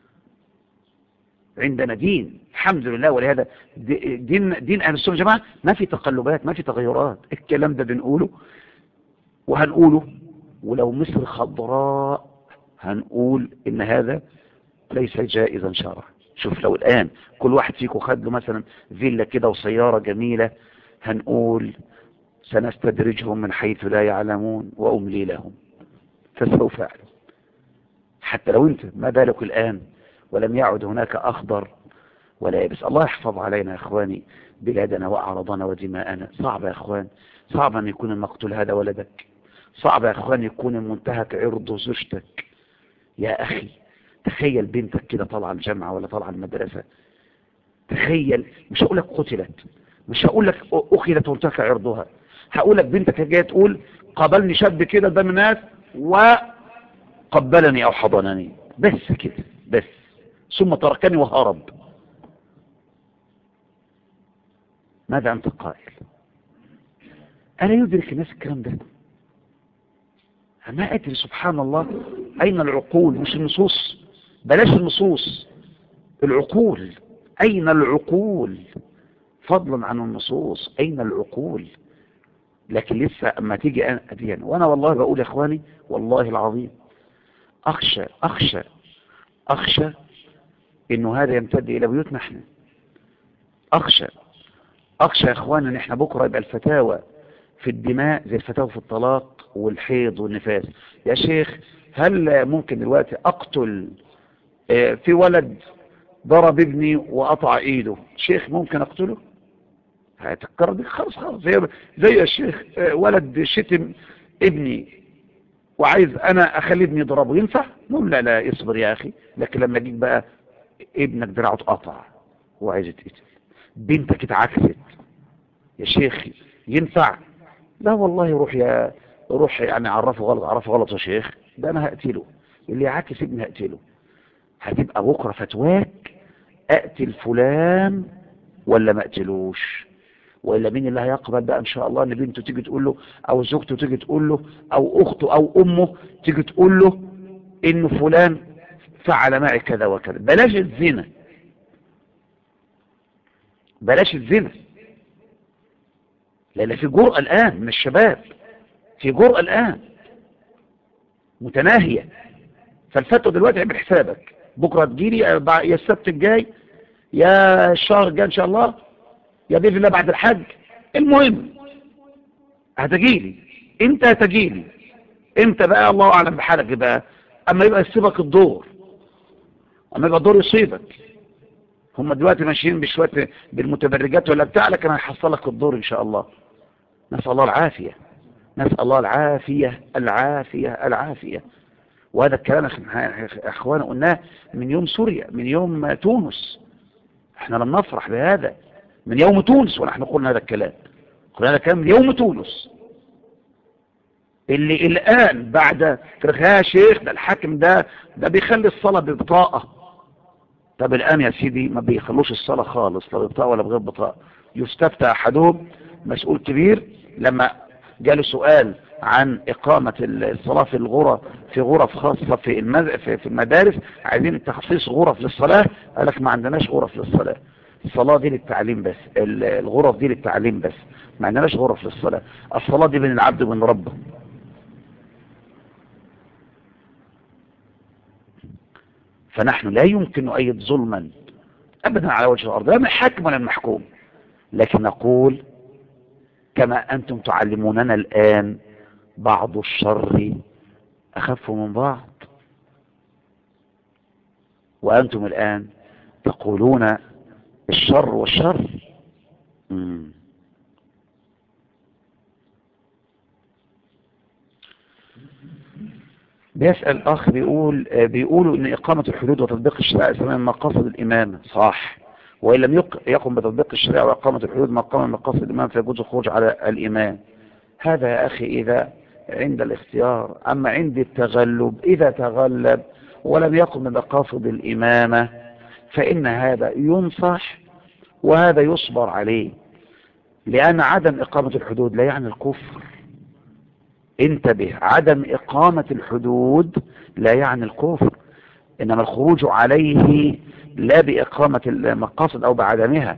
عندنا دين الحمد لله. ولهذا دين اهل السنه والجماعه ما في تقلبات، ما في تغيرات. الكلام ده بنقوله وهنقوله، ولو مصر خضراء هنقول ان هذا ليس جائزا شرعا. شوف لو الان كل واحد فيكم خد له مثلا فيلا كده وسياره جميله، هنقول سنستدرجهم من حيث لا يعلمون واملي لهم فسوف يعلم. حتى لو انت ما بالك الان ولم يعد هناك اخضر ولا يبس. الله يحفظ علينا يا اخواني بلادنا واعراضنا ودماءنا. صعب يا اخوان، صعب ان يكون المقتول هذا ولدك، صعب يا اخوان يكون المنتهك عرض زوجتك. يا اخي تخيل بنتك كده طالعه الجامعه ولا طالعه المدرسه، تخيل، مش هقول لك قتلت، مش هقول لك اخذت وانتهك عرضها، هقول لك بنتك جايه تقول قابلني شاب كده قدام الناس وقبلني او حضنني بس كده بس، ثم تركني وهرب. ماذا أنت قائل؟ ألا يدرك الناس الكلام ده؟ ما أدري سبحان الله. أين العقول؟ مش النصوص، بلاش النصوص، العقول. أين العقول؟ فضلا عن النصوص، أين العقول؟ لكن لسه أما تيجي أدين. وأنا والله بقول يا إخواني والله العظيم أخشى إنه هذا يمتد إلى بيوتنا إحنا. أخشى يا إخواني إن إحنا بكرة يبقى الفتاوى في الدماء زي الفتاوى في الطلاق والحيض والنفاس. يا شيخ هل ممكن دلوقتي أقتل في ولد ضرب ابني وقطع ايده، شيخ ممكن اقتله؟ هتتكرر دي خلاص زي الشيخ ولد شتم ابني وعايز انا اخلي ابني يضربه، ينفع؟ نقول لا اصبر يا اخي. لكن لما جيت بقى ابنك دراعه اتقطع وعايز يتقتل، بنتك اتعكست، يا شيخ ينفع؟ لا والله روح يعني عرفه غلط يا شيخ، ده انا هقتله، اللي يعكس ابني هقتله. هتبقى بكره فتواك اقتل فلان ولا ما اقتلوش؟ ولا مين اللي هيقبل بقى ان شاء الله ان بنته تيجي تقول له، او زوجته تيجي تقول له، او اخته او امه تيجي تقول له ان فلان فعل معي كذا وكذا؟ بلاش الزنا، لان في جرأة الان من الشباب، في جرأة الان متناهية. فالفتوى دلوقتي اعمل حسابك بكره تجيلي يا السبت الجاي يا الشهر الجاي ان شاء الله يا باذن الله بعد الحج، المهم هتجيلي. انت هتجيلي امتى بقى؟ الله اعلم بحالك بقى. اما يبقى يصيبك الدور، اما يبقى الدور يصيبك. هم دلوقتي ماشيين بشويه بالمتبرجات ولا بتاع، لكن هيحصلك الدور ان شاء الله. نسال الله العافيه، نسال الله العافيه. وهذا الكلام اخوانا قلناه من يوم سوريا، من يوم تونس. احنا لم نفرح بهذا من يوم تونس، ونحن قلنا هذا الكلام، قلنا هذا الكلام من يوم تونس. اللي الآن بعد يا شيخ ده الحاكم ده بيخلي الصلاة ببطاقة. طب الآن يا سيدي ما بيخلوش الصلاة خالص، لا ببطاقة ولا بغير بطاقة. يستفتى أحدهم مسؤول كبير لما جاله سؤال عن إقامة الصلاة في غرف خاصة في المدارس، عايزين تخصيص غرف للصلاة. قال لك ما عندناش غرف للصلاة، الصلاة دي للتعليم بس، الغرف دي للتعليم بس، ما عندناش غرف للصلاة، الصلاة دي بين العبد وبين ربه. فنحن لا يمكن نؤيد ظلما أبدا على وجه الأرض، لا من الحاكم ولا المحكوم، لكن نقول كما أنتم تعلموننا الآن بعض الشر أخف من بعض، وأنتم الآن تقولون الشر والشر. بيسأل أخ بيقولوا إن إقامة الحدود وتطبيق الشريعة الإسلامية من مقاصد الإمامة، صح؟ وإن لم يقم بتطبيق الشريعة وإقامة الحدود مقام من مقاصد الإمام فيجوز الخروج على الإمام. هذا يا أخي إذا عند الاختيار، أما عند التغلب إذا تغلب ولم يقم بمقاصد الإمامة فإن هذا ينصح وهذا يصبر عليه، لأن عدم إقامة الحدود لا يعني الكفر. انتبه، عدم إقامة الحدود لا يعني الكفر، إنما الخروج عليه لا بإقامة المقاصد أو بعدمها.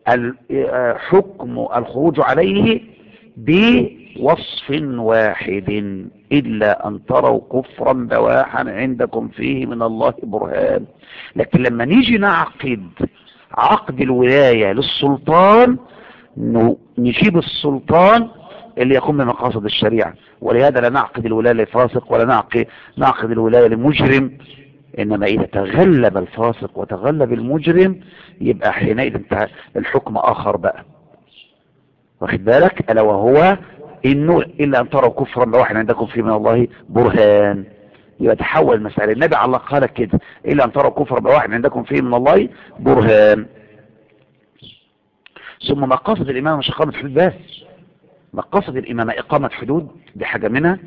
حكم الخروج عليه بوصف واحد، إلا أن تروا كفرا بواحا عندكم فيه من الله برهان. لكن لما نيجي نعقد عقد الولاية للسلطان نجيب السلطان اللي يقوم بمقاصد الشريعة، ولهذا لا نعقد الولاية لفاسق ولا نعقد الولاية لمجرم. إنما إذا تغلب الفاسق وتغلب المجرم يبقى حينئذ الحكم آخر بقى، واخد بالك؟ ألا وهو إنه إلا أن تروا كفرا بواحد عندكم فيه من الله برهان. يبقى تحول المسألة، النبي علق قال كده، إلا أن تروا كفرا بواحد عندكم فيه من الله برهان. ثم مقاصد الإمامة مش إقامة حدود بس، مقاصد الإمامة إقامة حدود دي حاجة منها،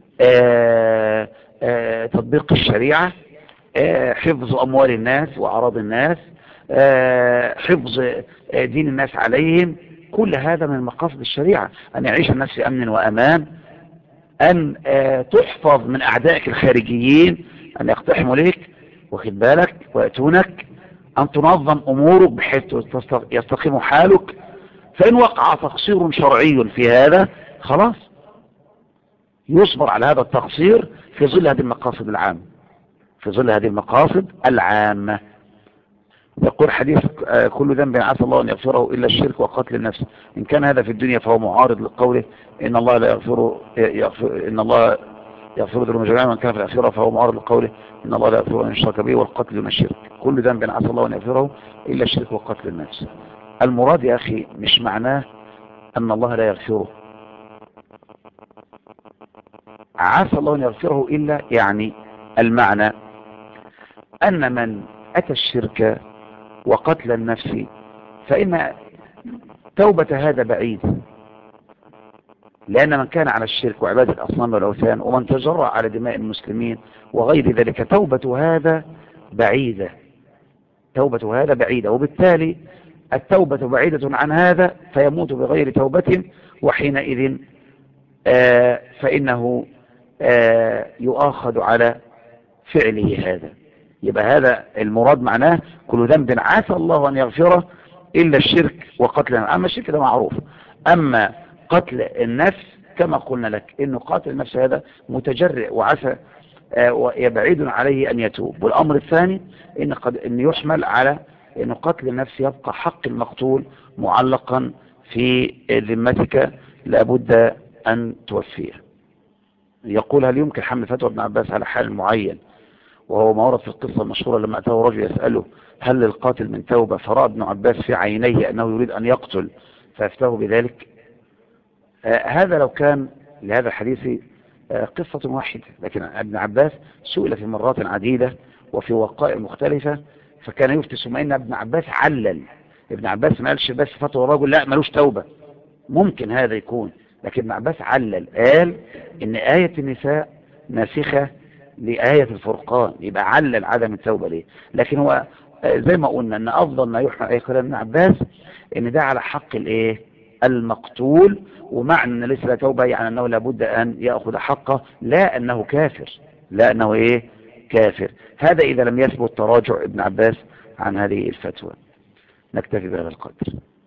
تطبيق الشريعة، حفظ أموال الناس وأعراض الناس، حفظ دين الناس عليهم، كل هذا من مقاصد الشريعة، أن يعيش الناس في أمن وأمان، أن تحفظ من أعدائك الخارجيين أن يقتحموا ليك واخد بالك ويأتونك، أن تنظم أمورك بحيث يستقيم حالك. فإن وقع تقصير شرعي في هذا خلاص يصبر على هذا التقصير في ظل هذه المقاصد العامة، في ظل هذه المقاصد العامة. يقول حديث كل ذنب عسى الله أن يغفره إلا الشرك وقتل النفس، إن كان هذا في الدنيا فهو معارض لقوله إن الله لا إن الله يغفر ذنوب جميعا، من كان في الآخرة فهو معارض لقوله إن الله لا يغفر أن يشرك به والقتل دون الشرك. كل ذنب عسى الله أن يغفره إلا الشرك وقتل النفس. المراد يا أخي مش معناه أن الله لا يغفره، عسى الله أن يغفره إلا يعني المعنى أن من أتى الشرك وقتل النفس فإن توبة هذا بعيد، لأن من كان على الشرك وعبادة الأصنام والأوثان ومن تجرأ على دماء المسلمين وغير ذلك توبة هذا بعيدة، توبة هذا بعيدة، وبالتالي التوبة بعيدة عن هذا فيموت بغير توبة، وحينئذ فإنه يؤاخذ على فعله هذا. يبقى هذا المراد معناه كل ذنب عسى الله أن يغفره إلا الشرك وقتل. أما الشرك ده معروف، أما قتل النفس كما قلنا لك إنه قاتل النفس هذا متجرئ وعسى ويبعيد عليه أن يتوب. والأمر الثاني إن يحمل على إن قتل النفس يبقى حق المقتول معلقا في ذمتك لابد أن توفيه. يقول هل يمكن حمل فتوى ابن عباس على حال معين، وهو ما ورد في القصة المشهورة لما أتاه رجل يسأله هل للقاتل من توبة، فرأى ابن عباس في عينيه أنه يريد أن يقتل فيفتاه بذلك. هذا لو كان لهذا الحديث قصة واحدة، لكن ابن عباس سئل في مرات عديدة وفي وقائع مختلفة فكان يفتي، ثم إن ابن عباس علل. ابن عباس ما قالش بس فتوى الرجل لا ملوش توبة، ممكن هذا يكون، لكن ابن عباس علل قال إن آية النساء ناسخة لآية الفرقان، يبقى علل عدم التوبة ليه. لكن هو زي ما قلنا ان افضل ما يحمل اي كلام ابن عباس ان ده على حق الايه المقتول، ومعنى ان ليس له توبة يعني انه لابد ان يأخذ حقه، لا انه كافر، لا انه ايه كافر. هذا اذا لم يثبت تراجع ابن عباس عن هذه الفتوى. نكتفي بهذا القدر.